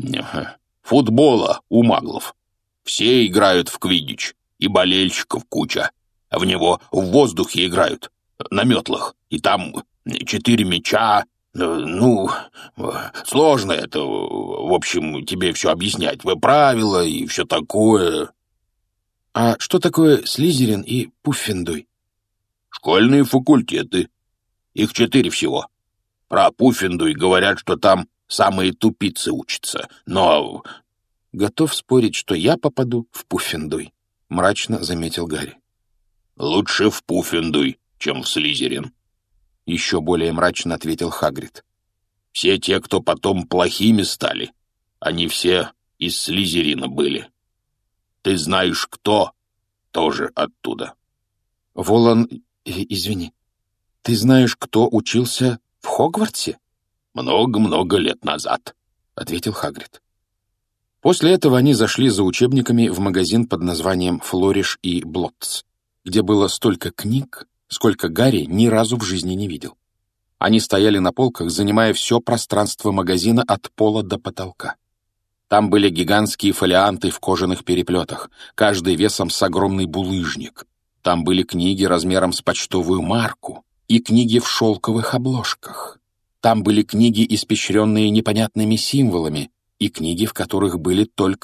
футбола у маглов. Все играют в квиддич, и болельщиков куча. В него в воздухе играют, на метлах, и там четыре мяча. Ну, сложно это, в общем, тебе все объяснять. Правила и все такое». «А что такое Слизерин и Пуффендуй?» «Школьные факультеты. Их четыре всего. Про Пуффендуй говорят, что там самые тупицы учатся, но...» «Готов спорить, что я попаду в Пуффендуй», — мрачно заметил Гарри. «Лучше в Пуффендуй, чем в Слизерин», — еще более мрачно ответил Хагрид. «Все те, кто потом плохими стали, они все из Слизерина были. Ты знаешь, кто, тоже оттуда». «Волан... Извини, ты знаешь, кто учился в Хогвартсе?» «Много-много лет назад», — ответил Хагрид. После этого они зашли за учебниками в магазин под названием «Флориш и Блоттс», где было столько книг, сколько Гарри ни разу в жизни не видел. Они стояли на полках, занимая все пространство магазина от пола до потолка. Там были гигантские фолианты в кожаных переплетах, каждый весом с огромный булыжник. Там были книги размером с почтовую марку и книги в шелковых обложках. Там были книги, испещренные непонятными символами, и книги, в которых были только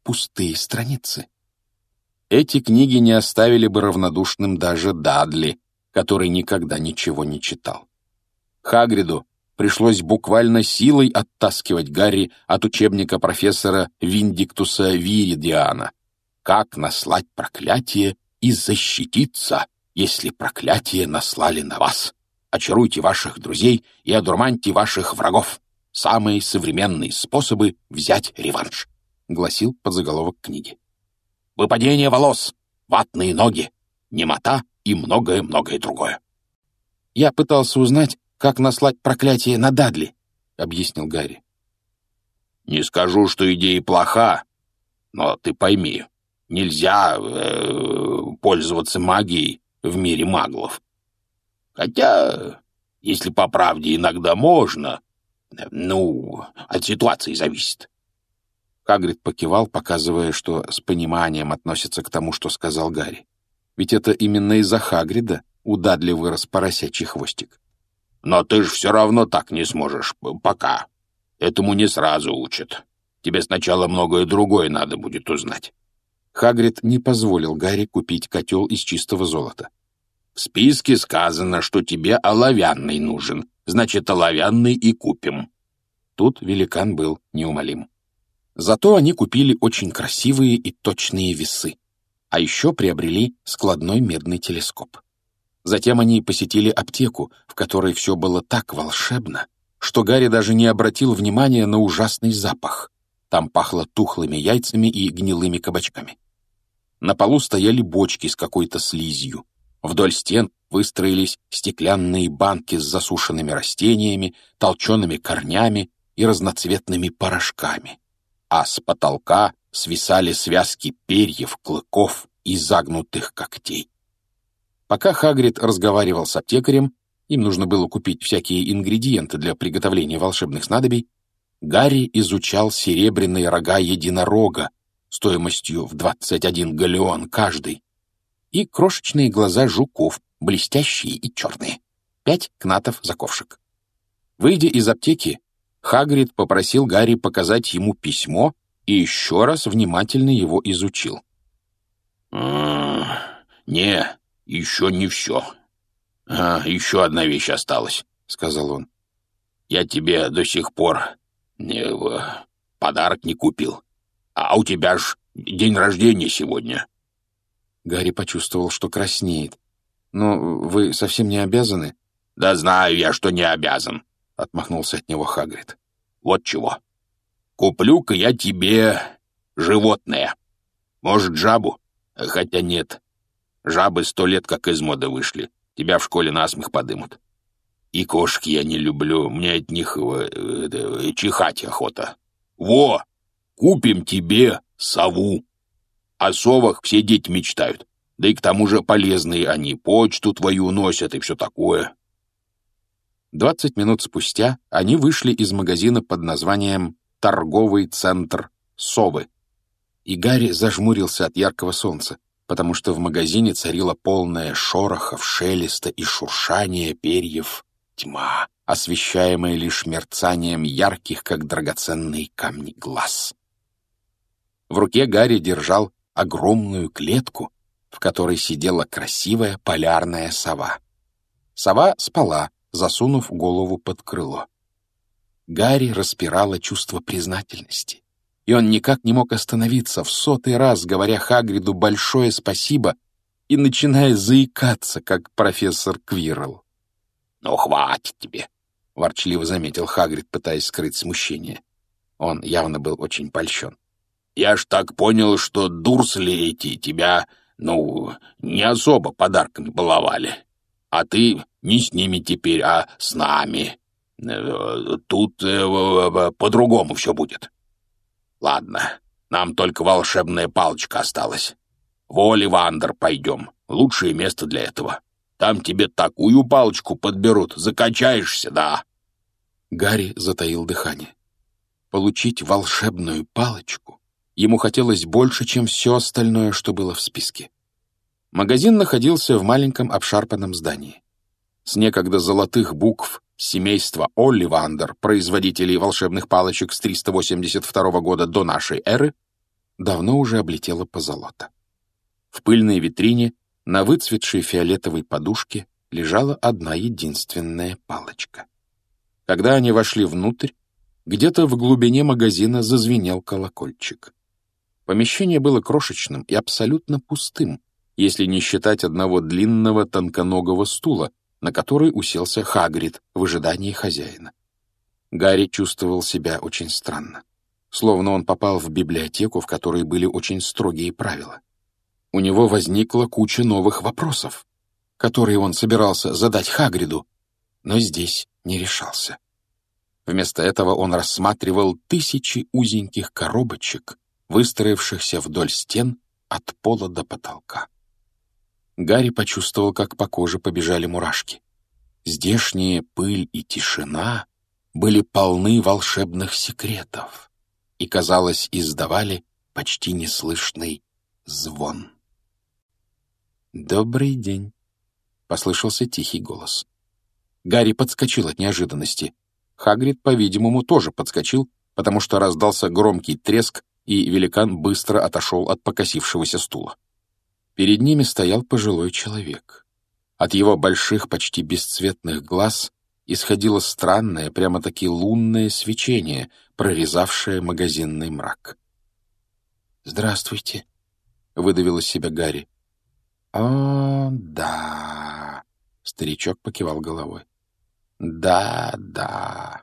пустые страницы. Эти книги не оставили бы равнодушным даже Дадли, который никогда ничего не читал. Хагриду пришлось буквально силой оттаскивать Гарри от учебника профессора Виндиктуса Виридиана «Как наслать проклятие и защититься, если проклятие наслали на вас. Очаруйте ваших друзей и одурманьте ваших врагов. Самые современные способы взять реванш», — гласил подзаголовок книги. «Выпадение волос, ватные ноги, немота и многое-многое другое». «Я пытался узнать, как наслать проклятие на Дадли», — объяснил Гарри. «Не скажу, что идея плоха, но ты пойми, нельзя э, пользоваться магией в мире маглов. Хотя, если по правде, иногда можно, ну, от ситуации зависит». Хагрид покивал, показывая, что с пониманием относится к тому, что сказал Гарри. Ведь это именно из-за Хагрида у Дадли вырос поросячий хвостик. «Но ты ж все равно так не сможешь, пока. Этому не сразу учат. Тебе сначала многое другое надо будет узнать». Хагрид не позволил Гарри купить котел из чистого золота. «В списке сказано, что тебе оловянный нужен, значит, оловянный и купим». Тут великан был неумолим. Зато они купили очень красивые и точные весы, а еще приобрели складной медный телескоп. Затем они посетили аптеку, в которой все было так волшебно, что Гарри даже не обратил внимания на ужасный запах. Там пахло тухлыми яйцами и гнилыми кабачками. На полу стояли бочки с какой-то слизью. Вдоль стен выстроились стеклянные банки с засушенными растениями, толчеными корнями и разноцветными порошками. А с потолка свисали связки перьев, клыков и загнутых когтей. Пока Хагрид разговаривал с аптекарем, им нужно было купить всякие ингредиенты для приготовления волшебных снадобий, Гарри изучал серебряные рога единорога стоимостью в двадцать один галеон каждый и крошечные глаза жуков, блестящие и черные. Пять кнатов за ковшик. Выйдя из аптеки, Хагрид попросил Гарри показать ему письмо и еще раз внимательно его изучил. «Не, еще не все. А, еще одна вещь осталась», — сказал он. «Я тебе до сих пор не, подарок не купил. А у тебя ж день рождения сегодня». Гарри почувствовал, что краснеет. «Но вы совсем не обязаны?» «Да знаю я, что не обязан», — отмахнулся от него Хагрид. «Вот чего. Куплю-ка я тебе животное. Может, жабу? Хотя нет. Жабы сто лет как из моды вышли. Тебя в школе насмех подымут. И кошек я не люблю. Мне от них э, э, чихать охота. Во! Купим тебе сову. О совах все дети мечтают. Да и к тому же полезные они. Почту твою носят и все такое». Двадцать минут спустя они вышли из магазина под названием «Торговый центр Совы». И Гарри зажмурился от яркого солнца, потому что в магазине царила полная шорохов, шелеста и шуршания перьев тьма, освещаемая лишь мерцанием ярких, как драгоценные камни, глаз. В руке Гарри держал огромную клетку, в которой сидела красивая полярная сова. Сова спала, засунув голову под крыло. Гарри распирало чувство признательности, и он никак не мог остановиться, в сотый раз говоря Хагриду большое спасибо и начиная заикаться, как профессор Квирл. «Ну, хватит тебе», — ворчливо заметил Хагрид, пытаясь скрыть смущение. Он явно был очень польщен. «Я ж так понял, что дурсли эти тебя, ну, не особо подарками баловали. А ты не с ними теперь, а с нами. Тут э, по-другому все будет. Ладно, нам только волшебная палочка осталась. В Оливандер пойдем, лучшее место для этого. Там тебе такую палочку подберут, закачаешься, да». Гарри затаил дыхание. Получить волшебную палочку ему хотелось больше, чем все остальное, что было в списке. Магазин находился в маленьком обшарпанном здании. С некогда золотых букв семейства Оливандер, производителей волшебных палочек с триста восемьдесят второго года до нашей эры, давно уже облетела позолота. В пыльной витрине на выцветшей фиолетовой подушке лежала одна единственная палочка. Когда они вошли внутрь, где-то в глубине магазина зазвенел колокольчик. Помещение было крошечным и абсолютно пустым, если не считать одного длинного тонконогого стула, на который уселся Хагрид в ожидании хозяина. Гарри чувствовал себя очень странно, словно он попал в библиотеку, в которой были очень строгие правила. У него возникла куча новых вопросов, которые он собирался задать Хагриду, но здесь не решался. Вместо этого он рассматривал тысячи узеньких коробочек, выстроившихся вдоль стен от пола до потолка. Гарри почувствовал, как по коже побежали мурашки. Здешняя пыль и тишина были полны волшебных секретов и, казалось, издавали почти неслышный звон. «Добрый день», — послышался тихий голос. Гарри подскочил от неожиданности. Хагрид, по-видимому, тоже подскочил, потому что раздался громкий треск, и великан быстро отошел от покосившегося стула. Перед ними стоял пожилой человек. От его больших, почти бесцветных глаз исходило странное, прямо-таки лунное свечение, прорезавшее магазинный мрак. «Здравствуйте», — выдавил из себя Гарри. «О, да», — старичок покивал головой. «Да, да,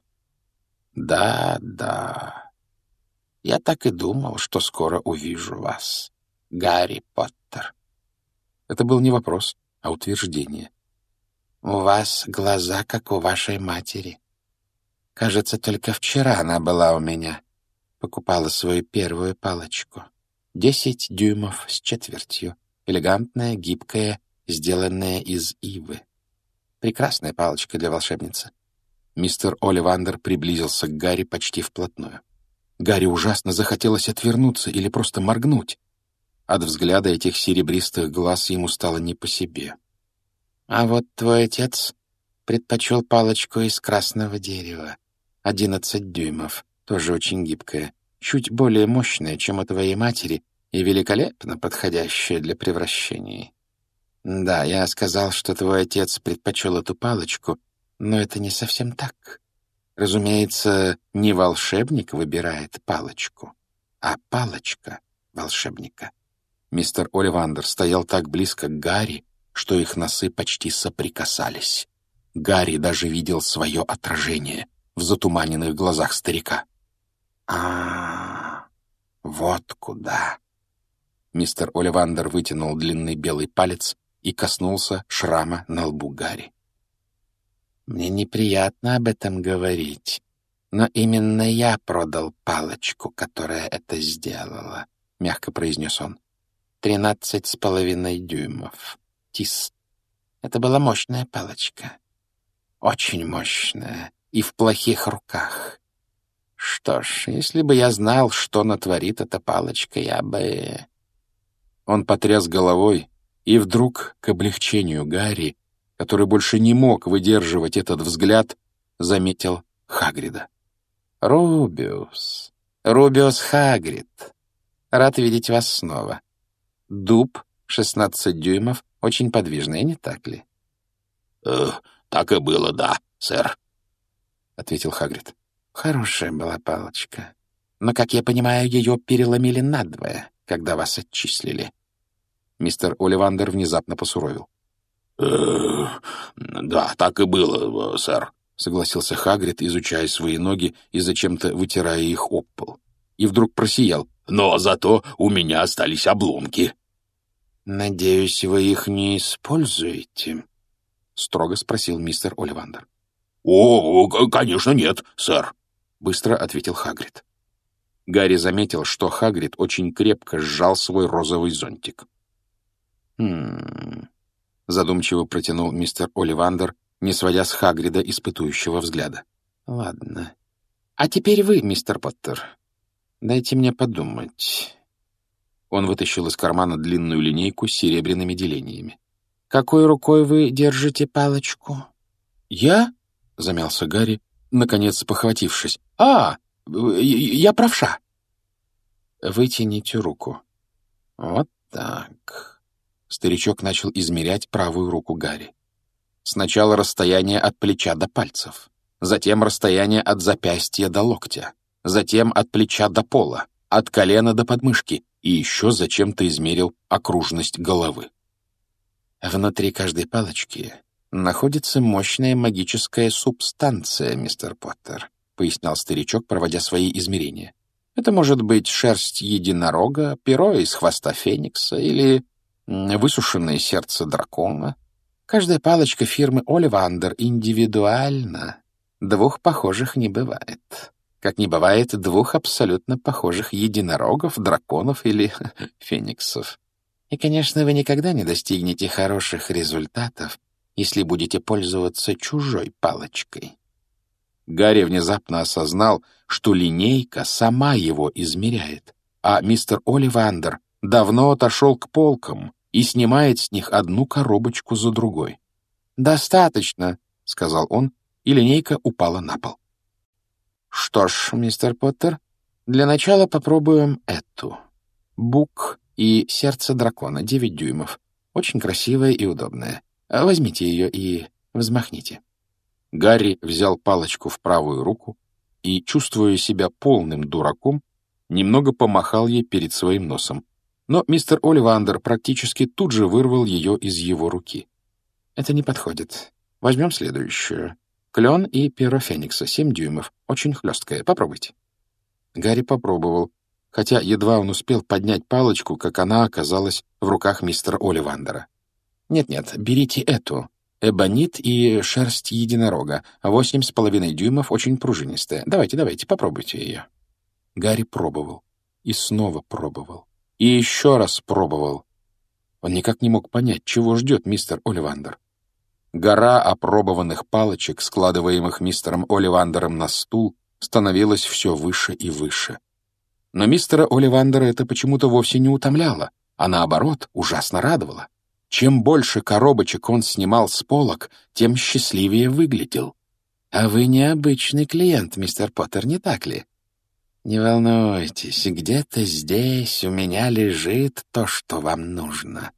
да, да. Я так и думал, что скоро увижу вас, Гарри Поттер». Это был не вопрос, а утверждение. «У вас глаза, как у вашей матери. Кажется, только вчера она была у меня. Покупала свою первую палочку. Десять дюймов с четвертью. Элегантная, гибкая, сделанная из ивы. Прекрасная палочка для волшебницы». Мистер Оливандер приблизился к Гарри почти вплотную. Гарри ужасно захотелось отвернуться или просто моргнуть. От взгляда этих серебристых глаз ему стало не по себе. «А вот твой отец предпочел палочку из красного дерева. Одиннадцать дюймов, тоже очень гибкая, чуть более мощная, чем у твоей матери, и великолепно подходящая для превращений. Да, я сказал, что твой отец предпочел эту палочку, но это не совсем так. Разумеется, не волшебник выбирает палочку, а палочка волшебника». Мистер Оливандер стоял так близко к Гарри, что их носы почти соприкасались. Гарри даже видел свое отражение в затуманенных глазах старика. «А, вот куда!» Мистер Оливандер вытянул длинный белый палец и коснулся шрама на лбу Гарри. «Мне неприятно об этом говорить, но именно я продал палочку, которая это сделала», — мягко произнес он. «Тринадцать с половиной дюймов. Тис. Это была мощная палочка. Очень мощная и в плохих руках. Что ж, если бы я знал, что натворит эта палочка, я бы...» Он потряс головой, и вдруг, к облегчению Гарри, который больше не мог выдерживать этот взгляд, заметил Хагрида. «Рубиус, Рубиус Хагрид, рад видеть вас снова. Дуб, шестнадцать дюймов, очень подвижный, не так ли?» «Э, так и было, да, сэр», — ответил Хагрид. «Хорошая была палочка, но, как я понимаю, ее переломили надвое, когда вас отчислили». Мистер Оливандер внезапно посуровил. «Э, да, так и было, сэр», — согласился Хагрид, изучая свои ноги и зачем-то вытирая их об пол. И вдруг просиял. «Но зато у меня остались обломки». «Надеюсь, вы их не используете?» — строго спросил мистер Оливандер. «О, конечно, нет, сэр», — быстро ответил Хагрид. Гарри заметил, что Хагрид очень крепко сжал свой розовый зонтик. «Хм...» — задумчиво протянул мистер Оливандер, не сводя с Хагрида испытующего взгляда. «Ладно. А теперь вы, мистер Поттер. Дайте мне подумать». Он вытащил из кармана длинную линейку с серебряными делениями. «Какой рукой вы держите палочку?» «Я?» — замялся Гарри, наконец похватившись. «А, я правша». Вытяните руку. Вот так. Старичок начал измерять правую руку Гарри. Сначала расстояние от плеча до пальцев, затем расстояние от запястья до локтя, затем от плеча до пола, от колена до подмышки, и еще зачем-то измерил окружность головы. Внутри каждой палочки находится мощная магическая субстанция, мистер Поттер, пояснял старичок, проводя свои измерения. Это может быть шерсть единорога, перо из хвоста феникса или высушенное сердце дракона. Каждая палочка фирмы Оливандер индивидуальна. Двух похожих не бывает. Как не бывает двух абсолютно похожих единорогов, драконов или фениксов. И, конечно, вы никогда не достигнете хороших результатов, если будете пользоваться чужой палочкой. Гарри внезапно осознал, что линейка сама его измеряет, а мистер Оливандер давно отошел к полкам и снимает с них одну коробочку за другой. «Достаточно», — сказал он, и линейка упала на пол. «Что ж, мистер Поттер, для начала попробуем эту. Бук и сердце дракона, девять дюймов. Очень красивая и удобная. Возьмите ее и взмахните». Гарри взял палочку в правую руку и, чувствуя себя полным дураком, немного помахал ей перед своим носом. Но мистер Оливандер практически тут же вырвал ее из его руки. «Это не подходит. Возьмем следующую. Клен и перо феникса, семь дюймов. Очень хлесткая. Попробуйте». Гарри попробовал, хотя едва он успел поднять палочку, как она оказалась в руках мистера Оливандера. «Нет-нет, берите эту. Эбонит и шерсть единорога. Восемь с половиной дюймов, очень пружинистая. Давайте, давайте, попробуйте ее». Гарри пробовал. И снова пробовал. И еще раз пробовал. Он никак не мог понять, чего ждет мистер Оливандер. Гора опробованных палочек, складываемых мистером Оливандером на стул, становилась все выше и выше. Но мистера Оливандера это почему-то вовсе не утомляло, а наоборот, ужасно радовало. Чем больше коробочек он снимал с полок, тем счастливее выглядел. «А вы необычный клиент, мистер Поттер, не так ли? Не волнуйтесь, где-то здесь у меня лежит то, что вам нужно.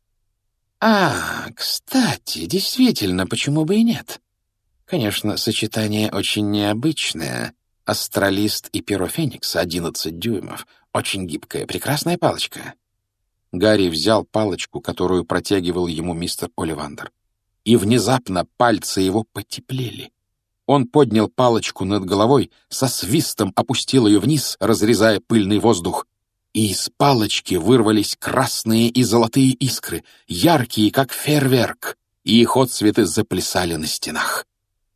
А, кстати, действительно, почему бы и нет? Конечно, сочетание очень необычное. Астралист и перо феникса, одиннадцать дюймов. Очень гибкая, прекрасная палочка». Гарри взял палочку, которую протягивал ему мистер Оливандер, и внезапно пальцы его потеплели. Он поднял палочку над головой, со свистом опустил ее вниз, разрезая пыльный воздух, и из палочки вырвались красные и золотые искры, яркие, как фейерверк, и их отцветы заплясали на стенах.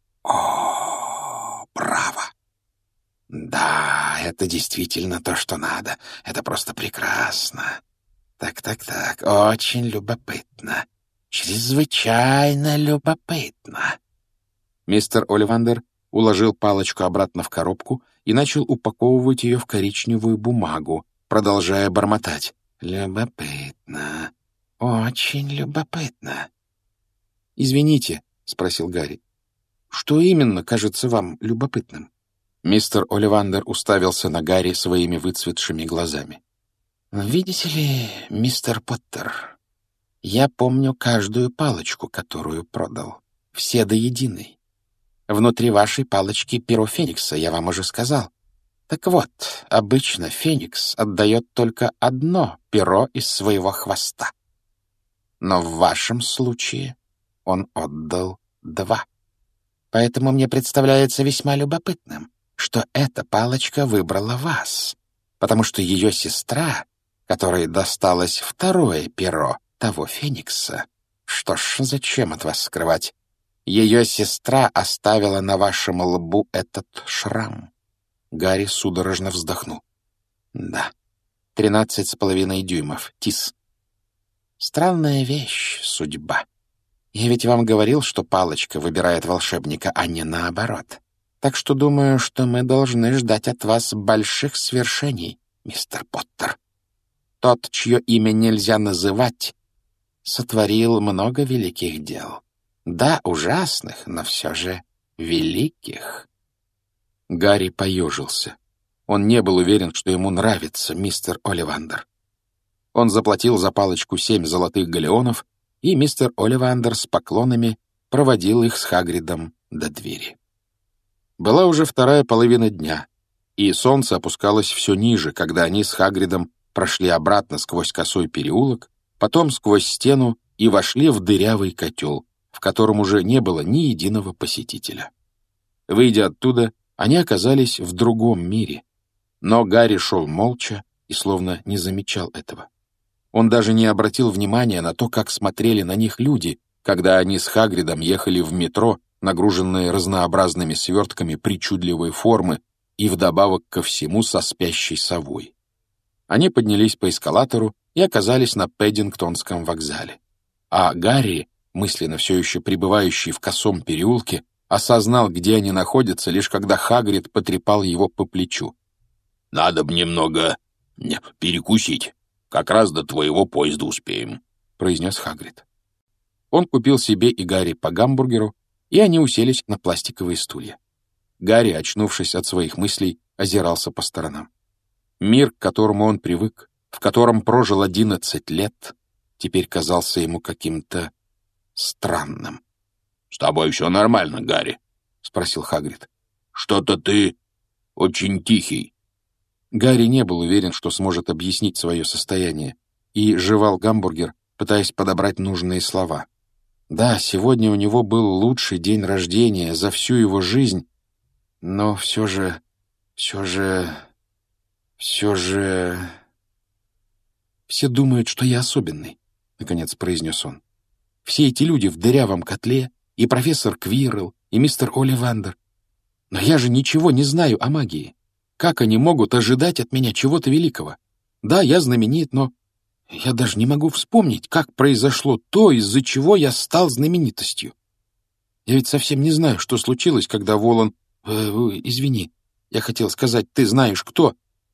О, браво! Да, это действительно то, что надо. Это просто прекрасно. Так-так-так, очень любопытно. Чрезвычайно любопытно. Мистер Оливандер уложил палочку обратно в коробку и начал упаковывать ее в коричневую бумагу, продолжая бормотать. «Любопытно. Очень любопытно». «Извините», — спросил Гарри, — «что именно кажется вам любопытным?» Мистер Оливандер уставился на Гарри своими выцветшими глазами. «Видите ли, мистер Поттер, я помню каждую палочку, которую продал. Все до единой. Внутри вашей палочки перо феникса, я вам уже сказал. Так вот, обычно феникс отдает только одно перо из своего хвоста. Но в вашем случае он отдал два. Поэтому мне представляется весьма любопытным, что эта палочка выбрала вас, потому что ее сестра, которой досталось второе перо того феникса. Что ж, зачем от вас скрывать? Ее сестра оставила на вашем лбу этот шрам. Гарри судорожно вздохнул. Да, тринадцать с половиной дюймов, тис. Странная вещь, судьба. Я ведь вам говорил, что палочка выбирает волшебника, а не наоборот. Так что думаю, что мы должны ждать от вас больших свершений, мистер Поттер. Тот, чье имя нельзя называть, сотворил много великих дел. Да, ужасных, но все же великих. Гарри поежился. Он не был уверен, что ему нравится мистер Оливандер. Он заплатил за палочку семь золотых галеонов, и мистер Оливандер с поклонами проводил их с Хагридом до двери. Была уже вторая половина дня, и солнце опускалось все ниже, когда они с Хагридом прошли обратно сквозь косой переулок, потом сквозь стену и вошли в дырявый котел, в котором уже не было ни единого посетителя. Выйдя оттуда, они оказались в другом мире, но Гарри шел молча и словно не замечал этого. Он даже не обратил внимания на то, как смотрели на них люди, когда они с Хагридом ехали в метро, нагруженные разнообразными свертками причудливой формы и вдобавок ко всему со спящей совой. Они поднялись по эскалатору и оказались на Пэддингтонском вокзале. А Гарри, мысленно все еще пребывающий в косом переулке, осознал, где они находятся, лишь когда Хагрид потрепал его по плечу. «Надо б немного перекусить. Как раз до твоего поезда успеем», — произнес Хагрид. Он купил себе и Гарри по гамбургеру, и они уселись на пластиковые стулья. Гарри, очнувшись от своих мыслей, озирался по сторонам. Мир, к которому он привык, в котором прожил одиннадцать лет, теперь казался ему каким-то странным. «С тобой все нормально, Гарри?» — спросил Хагрид. «Что-то ты очень тихий». Гарри не был уверен, что сможет объяснить свое состояние, и жевал гамбургер, пытаясь подобрать нужные слова. Да, сегодня у него был лучший день рождения за всю его жизнь, но все же... все же... все же... «Все думают, что я особенный», — наконец произнес он. «Все эти люди в дырявом котле, и профессор Квиррелл, и мистер Оливандер. Но я же ничего не знаю о магии. Как они могут ожидать от меня чего-то великого? Да, я знаменит, но я даже не могу вспомнить, как произошло то, из-за чего я стал знаменитостью. Я ведь совсем не знаю, что случилось, когда Волан... Э, э, извини, я хотел сказать, ты знаешь, кто.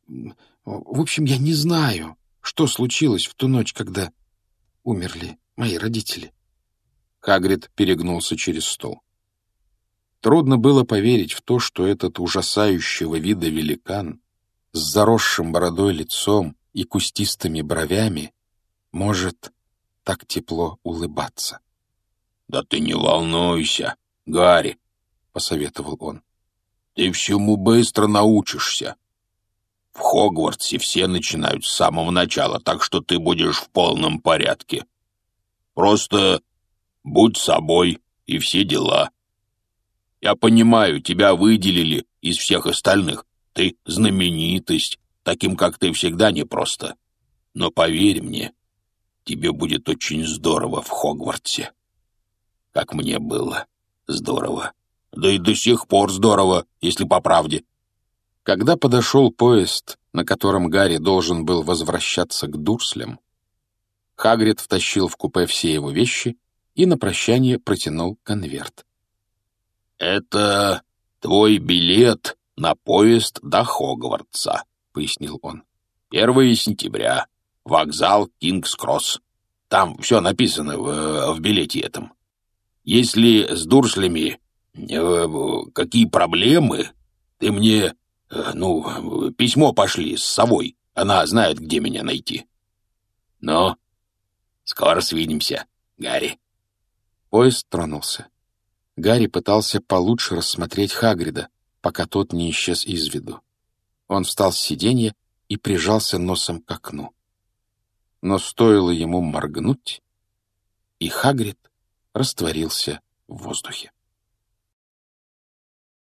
В общем, я не знаю, что случилось в ту ночь, когда умерли мои родители». Хагрид перегнулся через стол. Трудно было поверить в то, что этот ужасающего вида великан с заросшим бородой лицом и кустистыми бровями может так тепло улыбаться. «Да ты не волнуйся, Гарри», — посоветовал он. «Ты всему быстро научишься. В Хогвартсе все начинают с самого начала, так что ты будешь в полном порядке. Просто будь собой и все дела. Я понимаю, тебя выделили из всех остальных. Ты знаменитость, таким, как ты, всегда непросто. Но поверь мне, тебе будет очень здорово в Хогвартсе. Как мне было здорово. Да и до сих пор здорово, если по правде». Когда подошел поезд, на котором Гарри должен был возвращаться к Дурслям, Хагрид втащил в купе все его вещи и на прощание протянул конверт. «Это твой билет на поезд до Хогвартса», — пояснил он. «первое сентября. Вокзал Кингс-Кросс. Там все написано в, в билете этом. Если с Дурслями э, какие проблемы, ты мне, э, ну, письмо пошли с совой. Она знает, где меня найти. Но скоро свидимся, Гарри». Поезд тронулся. Гарри пытался получше рассмотреть Хагрида, пока тот не исчез из виду. Он встал с сиденья и прижался носом к окну. Но стоило ему моргнуть, и Хагрид растворился в воздухе.